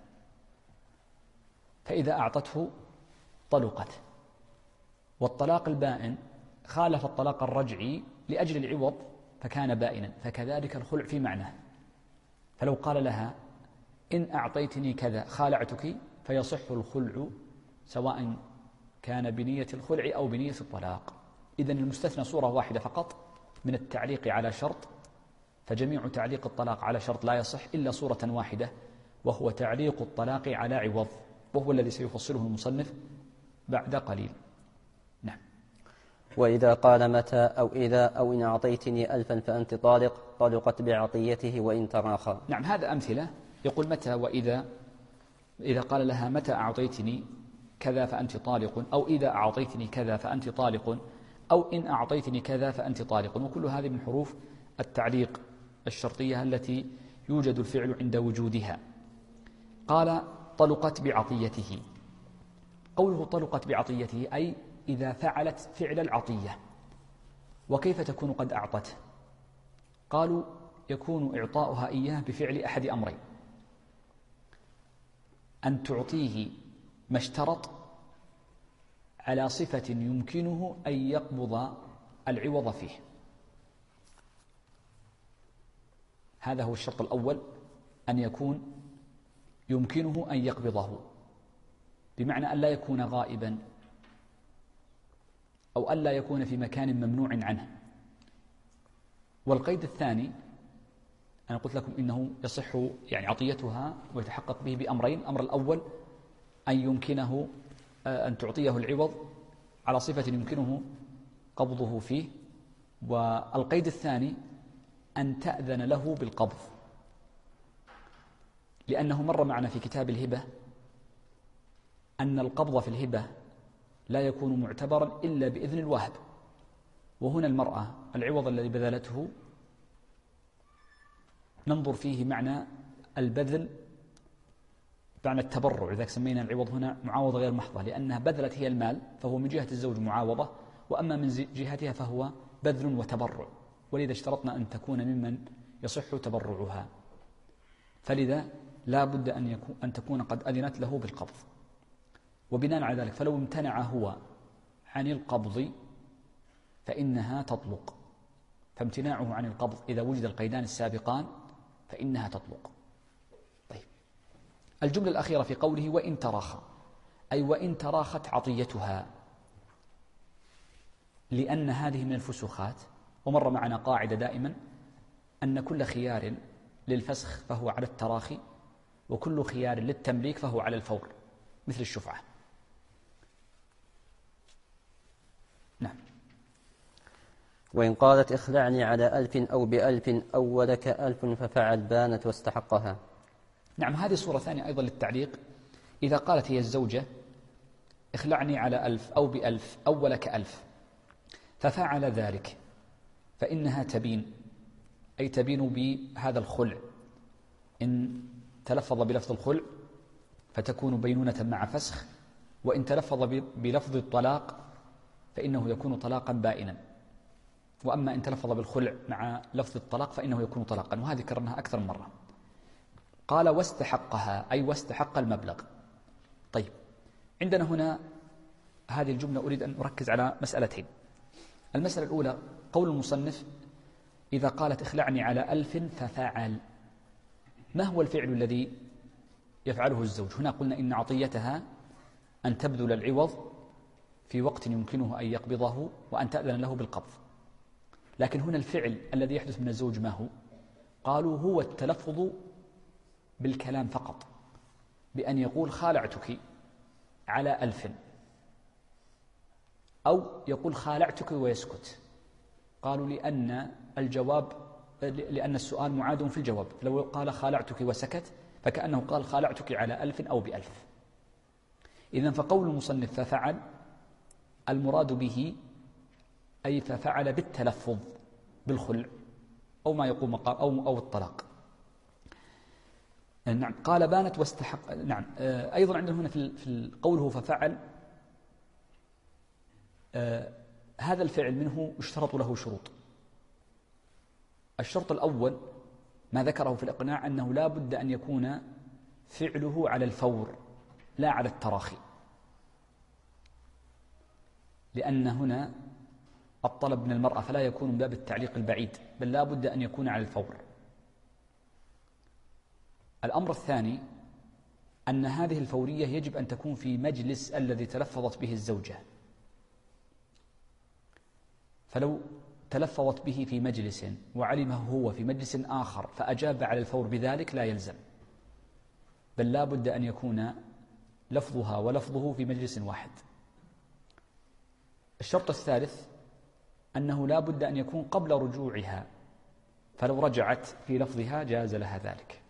فإذا أعطته طلقت، والطلاق البائن خالف الطلاق الرجعي لأجل العوض فكان بائنا، فكذلك الخلع في معناه. فلو قال لها إن أعطيتني كذا خالعتك فيصح الخلع سواء كان بنية الخلع أو بنية الطلاق. إذن المستثنى صورة واحدة فقط من التعليق على شرط، فجميع تعليق الطلاق على شرط لا يصح إلا صورة واحدة، وهو تعليق الطلاق على عوض، وهو الذي سيفصله المصنف بعد قليل. نعم. وإذا قال متى أو إذا أو إن أعطيتني 1000 فأنت طالق طلقت بعطيته وإن تراخى. نعم. هذا أمثلة. يقول متى وإذا، إذا قال لها متى أعطيتني كذا فأنت طالق، أو إذا أعطيتني كذا فأنت طالق، أو إن أعطيتني كذا فأنت طالق. وكل هذه من حروف التعليق الشرطية التي يوجد الفعل عند وجودها. قال طلقت بعطيته. قوله طلقت بعطيته أي إذا فعلت فعل العطية. وكيف تكون قد أعطته؟ قالوا يكون إعطاؤها إياه بفعل أحد أمرين: أن تعطيه ما اشترط على صفة يمكنه أن يقبض العوض فيه. هذا هو الشرط الأول، أن يكون يمكنه أن يقبضه، بمعنى أن لا يكون غائبا أو أن لا يكون في مكان ممنوع عنه. والقيد الثاني أنا قلت لكم إنه يصح يعني عطيتها ويتحقق به بأمرين: الأمر الأول أن تعطيه العوض على صفة يمكنه قبضه فيه. والقيد الثاني أن تأذن له بالقبض، لأنه مر معنا في كتاب الهبة أن القبض في الهبة لا يكون معتبرا إلا بإذن الواهب. وهنا المرأة العوض الذي بذلته ننظر فيه معنى البذل، معنى التبرع، لذلك سمينا العوض هنا معاوضة غير محضة، لأنها بذلت هي المال، فهو من جهة الزوج معاوضة، وأما من جهتها فهو بذل وتبرع، ولذا اشترطنا أن تكون ممن يصح تبرعها، فلذا لا بد أن تكون قد أذنت له بالقبض. وبناء على ذلك فلو امتنع هو عن القبض فإنها تطلق، فامتناعه عن القبض إذا وجد القيدان السابقان فإنها تطلق. طيب، الجملة الأخيرة في قوله وإن تراخى، أي وإن تراخت عطيتها، لأن هذه من الفسوخات. ومر معنا قاعدة دائما أن كل خيار للفسخ فهو على التراخي، وكل خيار للتمليك فهو على الفور، مثل الشفعة. نعم. وإن قالت اخلعني على 1000 أو ب1000 أو ولك 1000 ففعل بانت واستحقها. نعم، هذه صورة ثانية أيضا للتعليق. إذا قالت هي الزوجة اخلعني على 1000 أو ب1000 أو ولك 1000 ففعل ذلك، فإنها تبين، أي تبين بهذا الخلع. إن تلفظ بلفظ الخلع فتكون بينونة مع فسخ، وإن تلفظ بلفظ الطلاق فإنه يكون طلاقا بائنا، وأما إن تلفظ بالخلع مع لفظ الطلاق فإنه يكون طلاقا، وهذه ذكرناها أكثر من مرة. قال واستحقها، أي واستحق المبلغ. طيب، عندنا هنا هذه الجملة أريد أن أركز على مسألتين. المسألة الأولى قول المصنف إذا قالت اخلعني على 1000 ففعل، ما هو الفعل الذي يفعله الزوج؟ هنا قلنا إن عطيتها أن تبذل العوض في وقت يمكنه أن يقبضه وأن تأذن له بالقبض، لكن هنا الفعل الذي يحدث من الزوج ما هو؟ قالوا هو التلفظ بالكلام فقط، بأن يقول خالعتك على 1000، أو يقول خالعتك ويسكت. قالوا لأن السؤال معاد في الجواب، لو قال خالعتك وسكت فكأنه قال خالعتك على 1000 أو ب1000. إذن فقول المصنف ففعل المراد به أي ففعل بالتلفظ بالخلع أو ما يقوم مقام أو الطلاق. نعم. قال بانت واستحق. نعم. أيضا عندنا هنا في قوله ففعل، هذا الفعل منه اشترط له شروط. الشرط الأول ما ذكره في الإقناع أنه لا بد أن يكون فعله على الفور لا على التراخي، لأن هنا الطلب من المرأة فلا يكون من باب التعليق البعيد، بل لا بد أن يكون على الفور. الأمر الثاني أن هذه الفورية يجب أن تكون في مجلس الذي تلفظت به الزوجة، فلو تلفظت به في مجلس وعلمه هو في مجلس آخر فأجاب على الفور بذلك لا يلزم، بل لا بد أن يكون لفظها ولفظه في مجلس واحد. الشرط الثالث أنه لا بد أن يكون قبل رجوعها، فلو رجعت في لفظها جاز لها ذلك.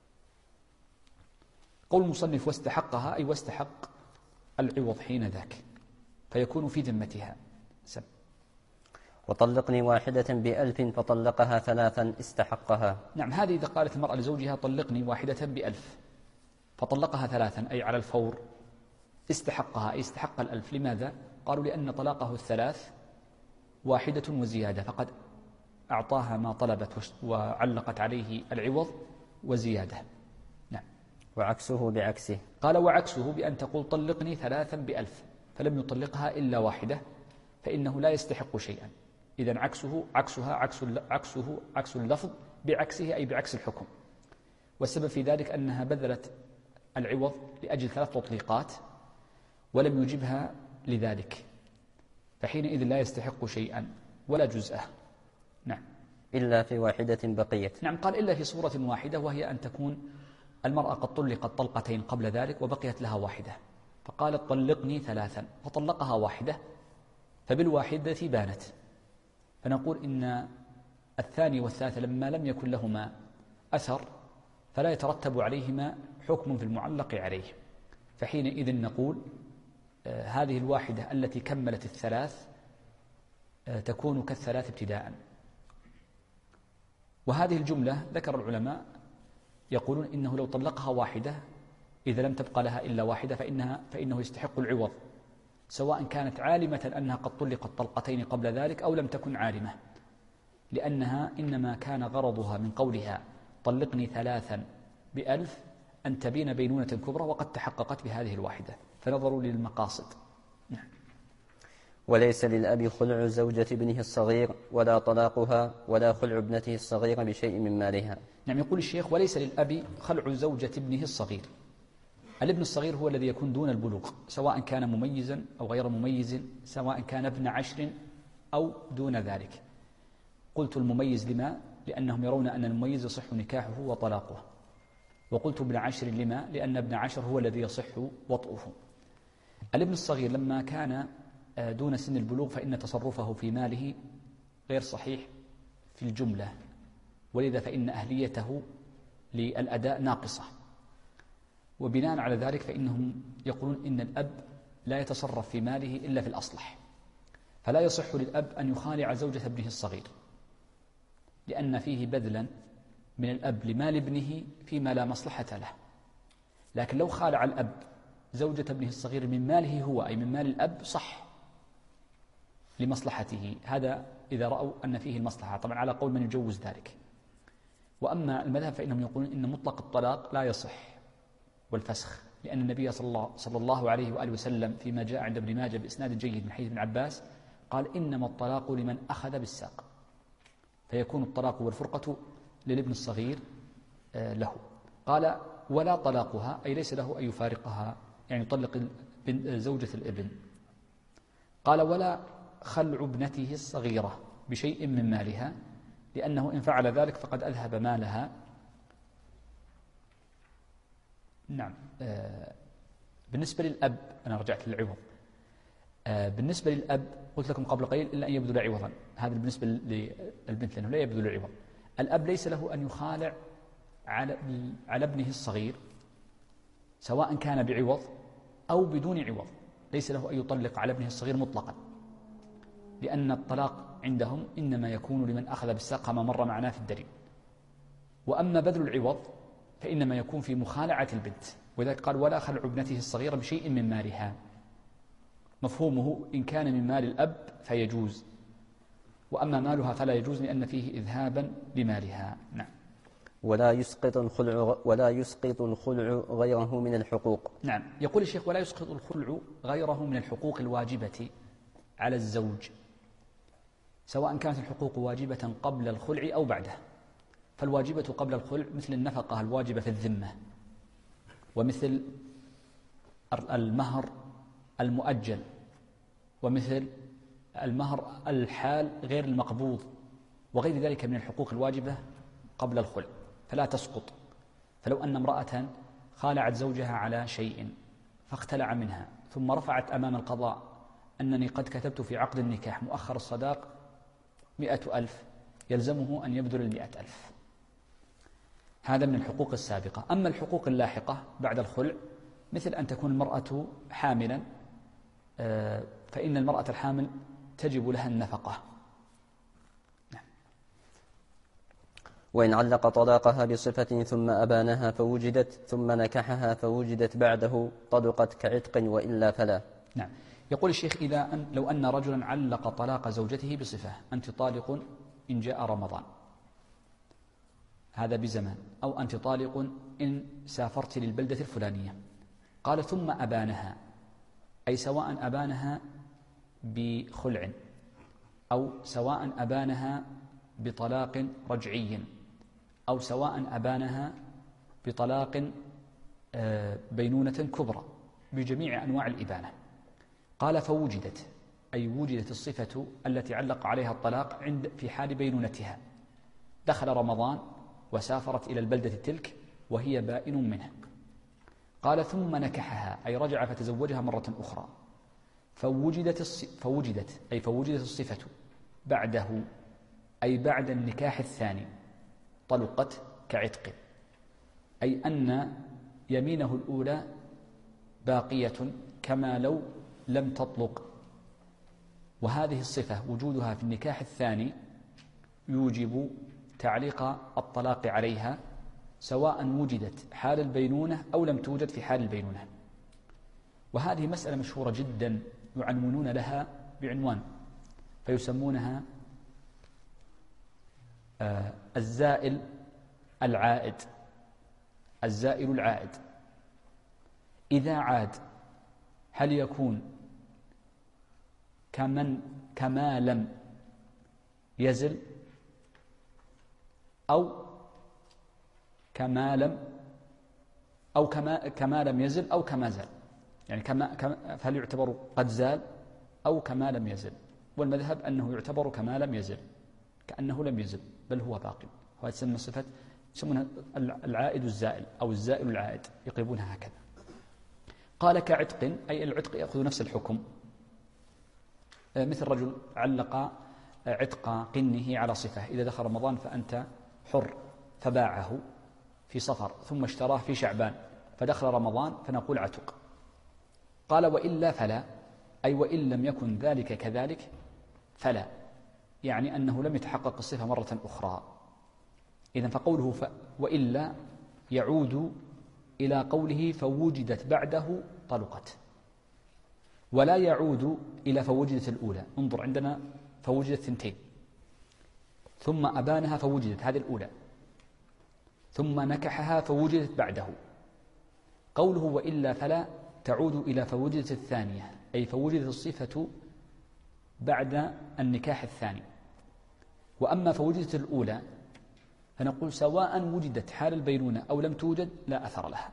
قول المصنف واستحقها أي واستحق العوض حين ذاك، فيكون في ذمتها. سم. وطلقني واحدة ب1000 فطلقها 3 استحقها. نعم، هذه إذا قالت المرأة لزوجها طلقني واحدة ب1000 فطلقها 3 أي على الفور، استحقها أي استحق 1000. لماذا؟ قالوا لأن طلاقه 3 واحدة وزيادة، فقد أعطاها ما طلبت وعلقت عليه العوض وزيادة. نعم. وعكسه بعكسه. قال وعكسه بأن تقول طلقني 3 ب1000 فلم يطلقها إلا واحدة فإنه لا يستحق شيئا. إذن عكسها عكس اللفظ بعكسه أي بعكس الحكم. والسبب في ذلك أنها بذلت العوض لأجل 3 تطليقات ولم يجبها لذلك، فحينئذ لا يستحق شيئا ولا جزءه. نعم. إلا في واحدة بقيت. نعم، قال إلا في صورة واحدة، وهي أن تكون المرأة قد طلقت طلقتين قبل ذلك وبقيت لها واحدة. فقالت طلقني 3، فطلقها واحدة، فبالواحدة بانت. فنقول إن الثاني والثالث لما لم يكن لهما أثر فلا يترتب عليهما حكم في المعلق عليه، فحينئذ نقول هذه الواحدة التي كملت الثلاث تكون كالثلاث ابتداء. وهذه الجملة ذكر العلماء يقولون إنه لو طلقها واحدة إذا لم تبقى لها إلا واحدة فإنه يستحق العوض، سواء كانت عالمة أنها قد طلقت طلقتين قبل ذلك أو لم تكن عالمة، لأنها إنما كان غرضها من قولها طلقني 3 ب1000 أن تبين بينونة كبرى، وقد تحققت بهذه الواحدة، فنظروا للمقاصد. نعم. وليس للأب خلع زوجة ابنه الصغير ولا طلاقها ولا خلع ابنته الصغيرة بشيء من مالها. نعم، يقول الشيخ وليس للأب خلع زوجة ابنه الصغير. الابن الصغير هو الذي يكون دون البلوغ، سواء كان مميزا أو غير مميز، سواء كان ابن 10 أو دون ذلك. قلت المميز لما؟ لأنهم يرون أن المميز يصح نكاحه وطلاقه. وقلت ابن 10 لما؟ لأن ابن 10 هو الذي يصح وطؤه. الابن الصغير لما كان دون سن البلوغ فإن تصرفه في ماله غير صحيح في الجملة، ولذا فإن أهليته للأداء ناقصة. وبناء على ذلك فإنهم يقولون إن الأب لا يتصرف في ماله إلا في الأصلح، فلا يصح للأب أن يخالع زوجة ابنه الصغير، لأن فيه بذلا من الأب لمال ابنه فيما لا مصلحة له. لكن لو خالع الأب زوجة ابنه الصغير من ماله هو، أي من مال الأب، صح لمصلحته، هذا إذا رأوا أن فيه المصلحة، طبعا على قول من يجوز ذلك. وأما المذهب فإنهم يقولون إن مطلق الطلاق لا يصح والفسخ، لأن النبي صلى الله عليه وآله وسلم فيما جاء عند ابن ماجه بإسناد جيد من حديث ابن عباس قال إنما الطلاق لمن أخذ بالساق، فيكون الطلاق والفرقة للابن الصغير له. قال ولا طلاقها، أي ليس له أن يفارقها، يعني يطلق زوجة الابن. قال ولا خلع ابنته الصغيرة بشيء من مالها، لأنه إن فعل ذلك فقد أذهب مالها. نعم. بالنسبة للأب أنا رجعت للعوض. بالنسبة للأب قلت لكم قبل قليل إلا أن يبذل عوضا، هذا بالنسبة للبنت لأنه لا يبذل عوض. الأب ليس له أن يخالع على ابنه الصغير سواء كان بعوض أو بدون عوض، ليس له أن يطلق على ابنه الصغير مطلقا، لأن الطلاق عندهم إنما يكون لمن أخذ بالساق كما مر معنا في الدليل. وأما بذل العوض فإنما يكون في مخالعة البنت، وذلك قال ولا خلع ابنته الصغيرة بشيء من مالها. مفهومه إن كان من مال الأب فيجوز، وأما مالها فلا يجوز لأن فيه إذهابا لمالها. نعم. ولا يسقط الخلع غيره من الحقوق. نعم، يقول الشيخ ولا يسقط الخلع غيره من الحقوق الواجبة على الزوج، سواء كانت الحقوق واجبة قبل الخلع أو بعده. فالواجبة قبل الخلع مثل النفقة الواجبة في الذمة، ومثل المهر المؤجل، ومثل المهر الحال غير المقبوض، وغير ذلك من الحقوق الواجبة قبل الخلع فلا تسقط. فلو أن امرأة خالعت زوجها على شيء فاختلع منها ثم رفعت أمام القضاء أنني قد كتبت في عقد النكاح مؤخر الصداق 100,000، يلزمه أن يبذل 100,000. هذا من الحقوق السابقة. أما الحقوق اللاحقة بعد الخلع مثل أن تكون المرأة حاملا، فإن المرأة الحامل تجب لها النفقة. نعم. وإن علق طلاقها بصفة ثم أبانها فوجدت ثم نكحها فوجدت بعده طلقت كعتق وإلا فلا. نعم. يقول الشيخ لو أن رجلا علق طلاق زوجته بصفة أنت طالق إن جاء رمضان، هذا بزمان، أو أنت طالق إن سافرت للبلدة الفلانية، قال ثم أبانها، أي سواء أبانها بخلع أو سواء أبانها بطلاق رجعي أو سواء أبانها بطلاق بينونة كبرى، بجميع أنواع الإبانة. قال فوجدت، أي وجدت الصفة التي علق عليها الطلاق في حال بينونتها، دخل رمضان وسافرت إلى البلدة تلك وهي بائن منها. قال ثم نكحها أي رجع فتزوجها مرة أخرى فوجدت الصفة بعده أي بعد النكاح الثاني طلقت كعتق، أي أن يمينه الأولى باقية كما لو لم تطلق. وهذه الصفة وجودها في النكاح الثاني يوجب تعليق الطلاق عليها سواء وجدت حال البينونة أو لم توجد في حال البينونة. وهذه مسألة مشهورة جدا يعنونون لها بعنوان فيسمونها الزائل العائد. الزائل العائد إذا عاد هل يكون كما لم يزل أو كما لم يزل أو كما زال، يعني فهل يعتبر قد زال أو كما لم يزل؟ والمذهب أنه يعتبر كما لم يزل، كأنه لم يزل بل هو باق. وهذا تسمى صفة يسمونها العائد الزائل أو الزائل العائد، يقلبونها هكذا. قال كعتق أي العتق يأخذ نفس الحكم، مثل رجل علق عتق قنه على صفة، إذا دخل رمضان فأنت حر، فباعه في صفر ثم اشتراه في شعبان فدخل رمضان فنقول عتق. قال وإلا فلا، أي وإن لم يكن ذلك كذلك فلا، يعني أنه لم يتحقق الصفة مرة أخرى. إذن فقوله وإلا يعود إلى قوله فوجدت بعده طلقت، ولا يعود إلى فوجدت الأولى. انظر عندنا فوجدت ثنتين ثم أبانها فوجدت، هذه الأولى، ثم نكحها فوجدت بعده. قوله وإلا فلا تعود إلى فوجدت الثانية، أي فوجدت الصفة بعد النكاح الثاني. وأما فوجدت الأولى فنقول سواء وجدت حال البينونة أو لم توجد لا أثر لها.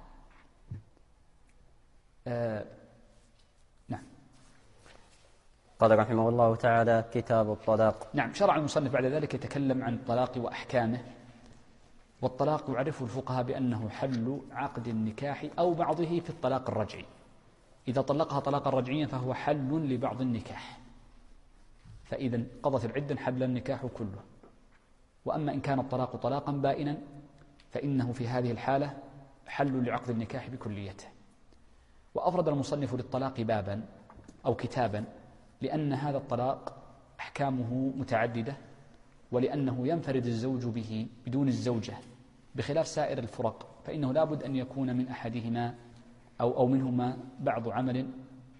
نعم. قال رحمه الله تعالى كتاب الطلاق. نعم. شرع المصنف بعد ذلك يتكلم عن الطلاق وأحكامه. والطلاق يعرفه الفقهاء بأنه حل عقد النكاح أو بعضه في الطلاق الرجعي. إذا طلقها طلاقا رجعيا فهو حل لبعض النكاح، فإذا قضت العدة حل النكاح كله. وأما إن كان الطلاق طلاقا بائنا فإنه في هذه الحالة حل لعقد النكاح بكليته. وأفرد المصنف للطلاق بابا أو كتابا لأن هذا الطلاق أحكامه متعددة، ولأنه ينفرد الزوج به بدون الزوجة، بخلاف سائر الفرق فإنه لابد أن يكون من أحدهما أو منهما بعض عمل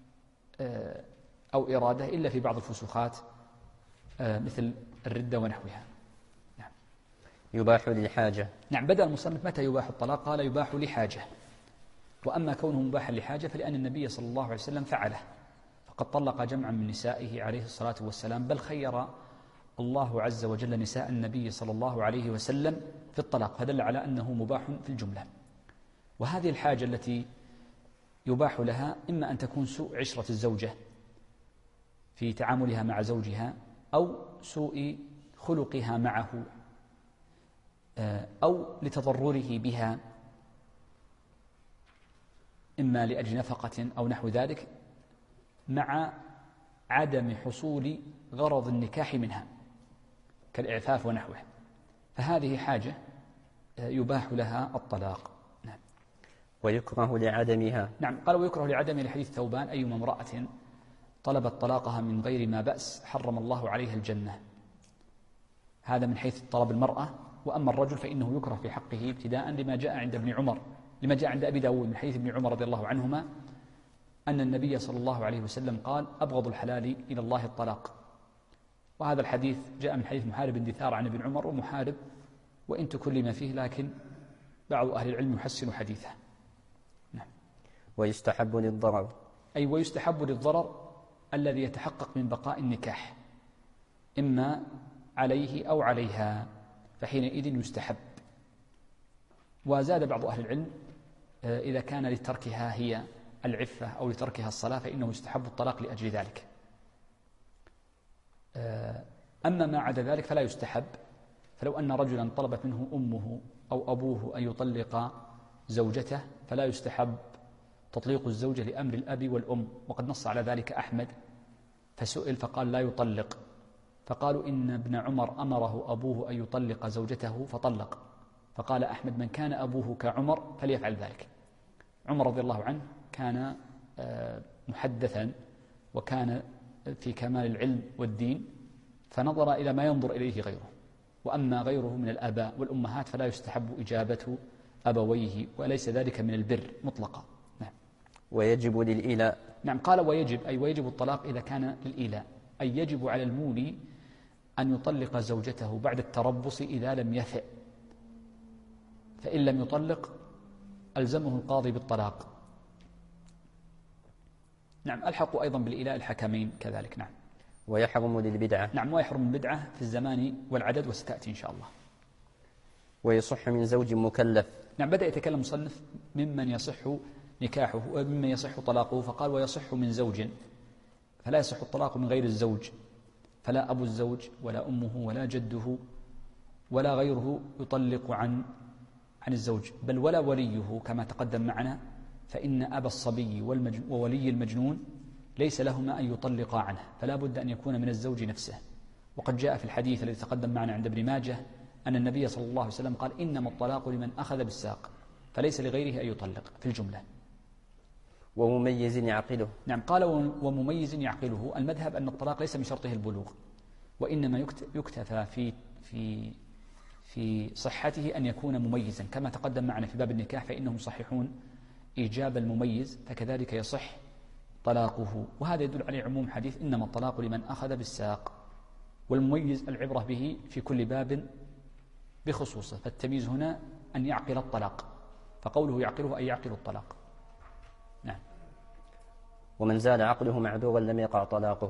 أو إرادة، إلا في بعض الفسوخات مثل الردة ونحوها. نعم. يباح للحاجة. نعم. بدأ المصنف متى يباح الطلاق؟ قال يباح لحاجة. وأما كونه مباحا لحاجة فلأن النبي صلى الله عليه وسلم فعله، فقد طلق جمعا من نسائه عليه الصلاة والسلام، بل خير الله عز وجل نساء النبي صلى الله عليه وسلم في الطلاق، فدل على أنه مباح في الجملة. وهذه الحاجة التي يباح لها إما أن تكون سوء عشرة الزوجة في تعاملها مع زوجها، أو سوء خلقها معه، أو لتضرره بها، إما لأجل نفقة أو نحو ذلك، مع عدم حصول غرض النكاح منها كالإعفاف ونحوه، فهذه حاجة يباح لها الطلاق. نعم. ويكره لعدمها. نعم. قال ويكره لعدم لحديث ثوبان أيما امرأة طلبت طلاقها من غير ما بأس حرم الله عليها الجنة. هذا من حيث طلب المرأة. وأما الرجل فإنه يكره في حقه ابتداء لما جاء عند أبي داود من حديث ابن عمر رضي الله عنهما أن النبي صلى الله عليه وسلم قال أبغض الحلال إلى الله الطلاق. وهذا الحديث جاء من حديث محارب بن دثار عن ابن عمر، ومحارب وإن تكلم فيه لكن بعض أهل العلم يحسن حديثه. نعم. ويستحب للضرر، أي ويستحب للضرر الذي يتحقق من بقاء النكاح إما عليه أو عليها، فحينئذ يستحب. وزاد بعض أهل العلم إذا كان لتركها هي العفة أو لتركها الصلاة فإنه يستحب الطلاق لأجل ذلك. أما ما عدا ذلك فلا يستحب. فلو أن رجلا طلبت منه أمه أو أبوه أن يطلق زوجته فلا يستحب تطليق الزوجة لأمر الأب والأم، وقد نص على ذلك أحمد، فسئل فقال لا يطلق، فقالوا إن ابن عمر أمره أبوه أن يطلق زوجته فطلق، فقال أحمد من كان أبوه كعمر فليفعل ذلك. عمر رضي الله عنه كان محدثا وكان في كمال العلم والدين، فنظر إلى ما ينظر إليه غيره، وأما غيره من الآباء والأمهات فلا يستحب إجابة أبويه، وليس ذلك من البر مطلقا. نعم. ويجب للإيلاء. نعم، قال ويجب، أي ويجب الطلاق إذا كان للإيلاء، أي يجب على المولي أن يطلق زوجته بعد التربص إذا لم يفئ، فإن لم يطلق ألزمه القاضي بالطلاق. نعم، ألحق أيضا بالإيلاء الحكمين كذلك. نعم. ويحرم للبدعة. نعم، ويحرم البدعة في الزمان والعدد، وستأتي إن شاء الله. ويصح من زوج مكلف. نعم، بدأ يتكلم مصنف ممن يصح نكاحه وممن يصح طلاقه، فقال ويصح من زوج، فلا يصح الطلاق من غير الزوج، فلا أبو الزوج ولا أمه ولا جده ولا غيره يطلق عن الزوج، بل ولا وليه كما تقدم معنا، فإن أبا الصبي وولي المجنون ليس لهما أن يطلقا عنه، فلا بد أن يكون من الزوج نفسه. وقد جاء في الحديث الذي تقدم معنا عند ابن ماجه أن النبي صلى الله عليه وسلم قال إنما الطلاق لمن أخذ بالساق، فليس لغيره أن يطلق في الجملة. ومميز يعقله. نعم، قال ومميز يعقله. المذهب أن الطلاق ليس من شرطه البلوغ، وإنما يكتفى في صحته أن يكون مميزا، كما تقدم معنا في باب النكاح فإنهم يصححون إيجاب المميز، فكذلك يصح طلاقه. وهذا يدل عليه عموم حديث إنما الطلاق لمن أخذ بالساق، والمميز العبرة به في كل باب بخصوصه، فالتمييز هنا أن يعقل الطلاق، فقوله يعقله أي يعقل الطلاق. نعم. ومن زال عقله معذورا لم يقع طلاقه.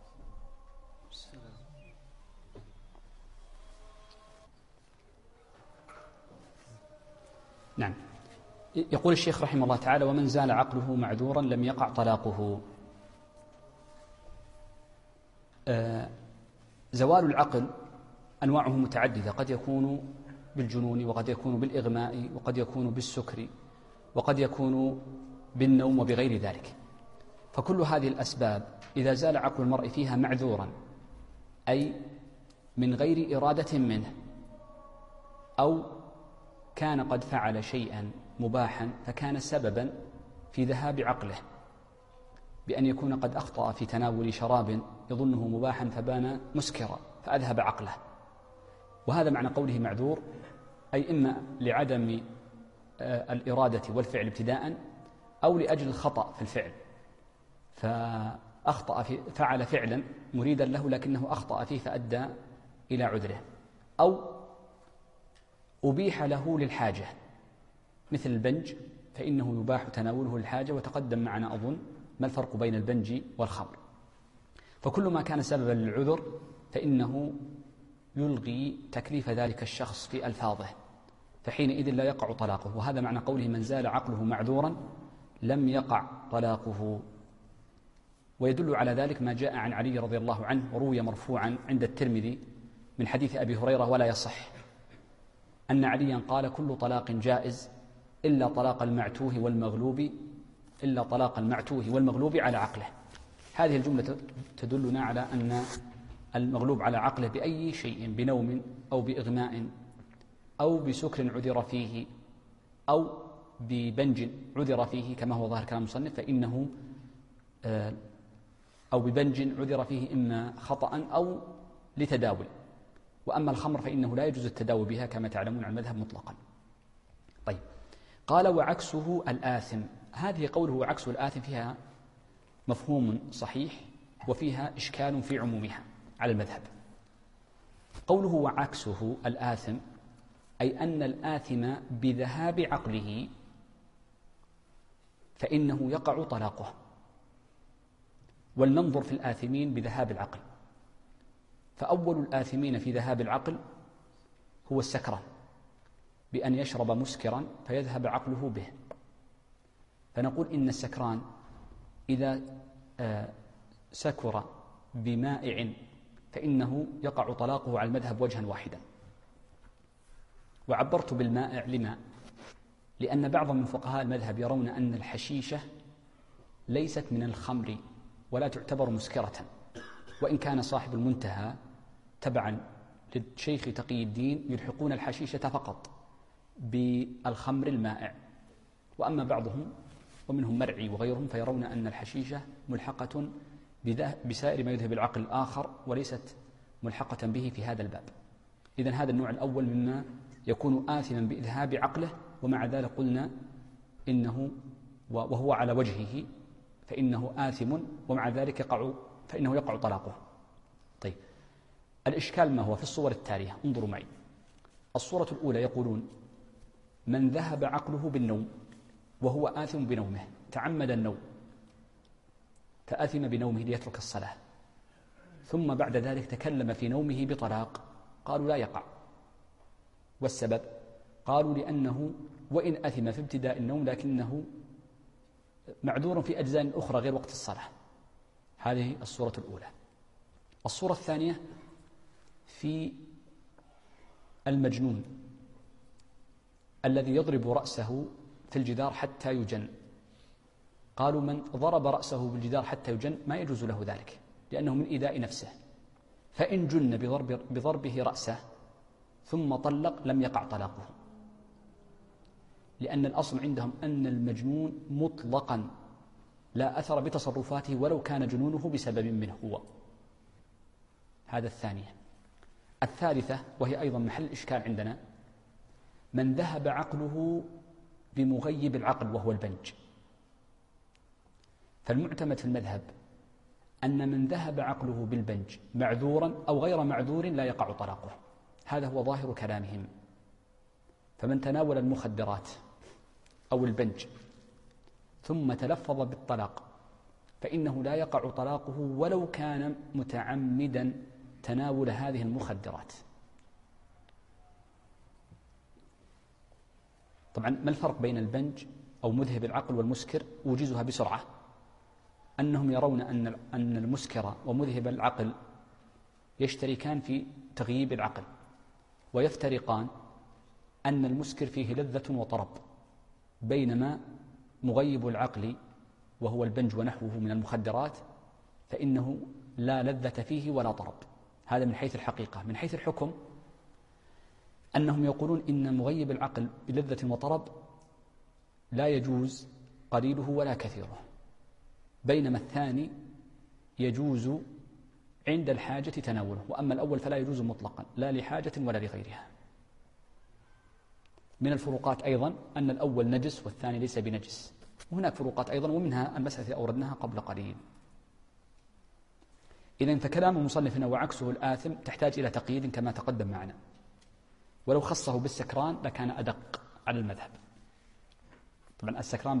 نعم. يقول الشيخ رحمه الله تعالى ومن زال عقله معذورا لم يقع طلاقه. زوال العقل أنواعه متعددة، قد يكون بالجنون، وقد يكون بالإغماء، وقد يكون بالسكر، وقد يكون بالنوم وبغير ذلك. فكل هذه الأسباب إذا زال عقل المرء فيها معذورا، أي من غير إرادة منه، أو كان قد فعل شيئا مباحا فكان سببا في ذهاب عقله، بأن يكون قد أخطأ في تناول شراب يظنه مباحا فبان مسكرا فأذهب عقله، وهذا معنى قوله معذور، أي إما لعدم الإرادة والفعل ابتداء، أو لأجل الخطأ في الفعل، فأخطأ فعل فعلا مريدا له لكنه أخطأ فيه فأدى إلى عذره، أو أبيح له للحاجة مثل البنج، فإنه يباح تناوله للحاجة، وتقدم معنا أظن ما الفرق بين البنج والخمر. فكل ما كان سببا للعذر فإنه يلغي تكليف ذلك الشخص في ألفاظه، فحينئذ لا يقع طلاقه. وهذا معنى قوله من زال عقله معذورا لم يقع طلاقه. ويدل على ذلك ما جاء عن علي رضي الله عنه وروي مرفوعا عند الترمذي من حديث أبي هريرة ولا يصح، أن عليا قال كل طلاق جائز إلا طلاق المعتوه والمغلوب على عقله. هذه الجملة تدلنا على أن المغلوب على عقله بأي شيء، بنوم أو بإغماء أو بسكر عذر فيه أو ببنج عذر فيه كما هو ظاهر كلام المصنف، فإنه أو ببنج عذر فيه إما خطأ أو لتداول. وأما الخمر فإنه لا يجوز التداوي بها كما تعلمون عن المذهب مطلقا. طيب، قال وعكسه الآثم. هذه قوله وعكسه الآثم فيها مفهوم صحيح وفيها إشكال في عمومها على المذهب. قوله وعكسه الآثم أي أن الآثم بذهاب عقله فإنه يقع طلاقه. ولننظر في الآثمين بذهاب العقل. فأول الآثمين في ذهاب العقل هو السكران، بأن يشرب مسكرا فيذهب عقله به. فنقول إن السكران إذا سكر بمائع فإنه يقع طلاقه على المذهب وجها واحدا. وعبرت بالمائع لأن بعض من فقهاء المذهب يرون أن الحشيشة ليست من الخمر ولا تعتبر مسكرة، وإن كان صاحب المنتهى تبعا للشيخ تقي الدين يلحقون الحشيشة فقط بالخمر المائع، وأما بعضهم ومنهم مرعي وغيرهم فيرون أن الحشيشة ملحقة بسائر ما يذهب العقل الآخر وليست ملحقة به في هذا الباب. إذن هذا النوع الأول مما يكون آثما بإذهاب عقله، ومع ذلك قلنا إنه وهو على وجهه فإنه آثم، ومع ذلك يقع طلاقه. طيب، الإشكال ما هو في الصور التالية؟ انظروا معي. الصورة الأولى يقولون من ذهب عقله بالنوم وهو آثم بنومه، تعمد النوم فأثم بنومه ليترك الصلاة، ثم بعد ذلك تكلم في نومه بطلاق، قالوا لا يقع. والسبب؟ قالوا لأنه وإن أثم في ابتداء النوم لكنه معذور في أجزاء أخرى غير وقت الصلاة. هذه الصورة الأولى. الصورة الثانية في المجنون الذي يضرب رأسه في الجدار حتى يجن. قالوا من ضرب رأسه بالجدار حتى يجن ما يجوز له ذلك، لأنه من إيذاء نفسه، فإن جن بضربه رأسه ثم طلق لم يقع طلاقه، لأن الأصل عندهم أن المجنون مطلقا لا أثر بتصرفاته ولو كان جنونه بسبب منه هو. هذا الثانية. الثالثة وهي أيضا محل إشكال عندنا، من ذهب عقله بمغيب العقل وهو البنج. فالمعتمد في المذهب أن من ذهب عقله بالبنج معذورا أو غير معذور لا يقع طلاقه، هذا هو ظاهر كلامهم. فمن تناول المخدرات أو البنج ثم تلفظ بالطلاق فإنه لا يقع طلاقه ولو كان متعمدا تناول هذه المخدرات. طبعا ما الفرق بين البنج أو مذهب العقل والمسكر؟ أوجزها بسرعة. أنهم يرون أن المسكر ومذهب العقل يشتركان في تغييب العقل، ويفترقان أن المسكر فيه لذة وطرب، بينما مغيب العقل وهو البنج ونحوه من المخدرات فإنه لا لذة فيه ولا طرب. هذا من حيث الحقيقة. من حيث الحكم أنهم يقولون إن مغيب العقل بلذة وطرب لا يجوز قليله ولا كثيره، بينما الثاني يجوز عند الحاجة تناوله، وأما الأول فلا يجوز مطلقا لا لحاجة ولا لغيرها. من الفروقات أيضا أن الأول نجس والثاني ليس بنجس، وهناك فروقات أيضا، ومنها المسألة التي أوردناها قبل قليل. إذن فكلام مصنفنا وعكسه الآثم تحتاج إلى تقييد كما تقدم معنا، ولو خصه بالسكران لكان أدق على المذهب. طبعا السكران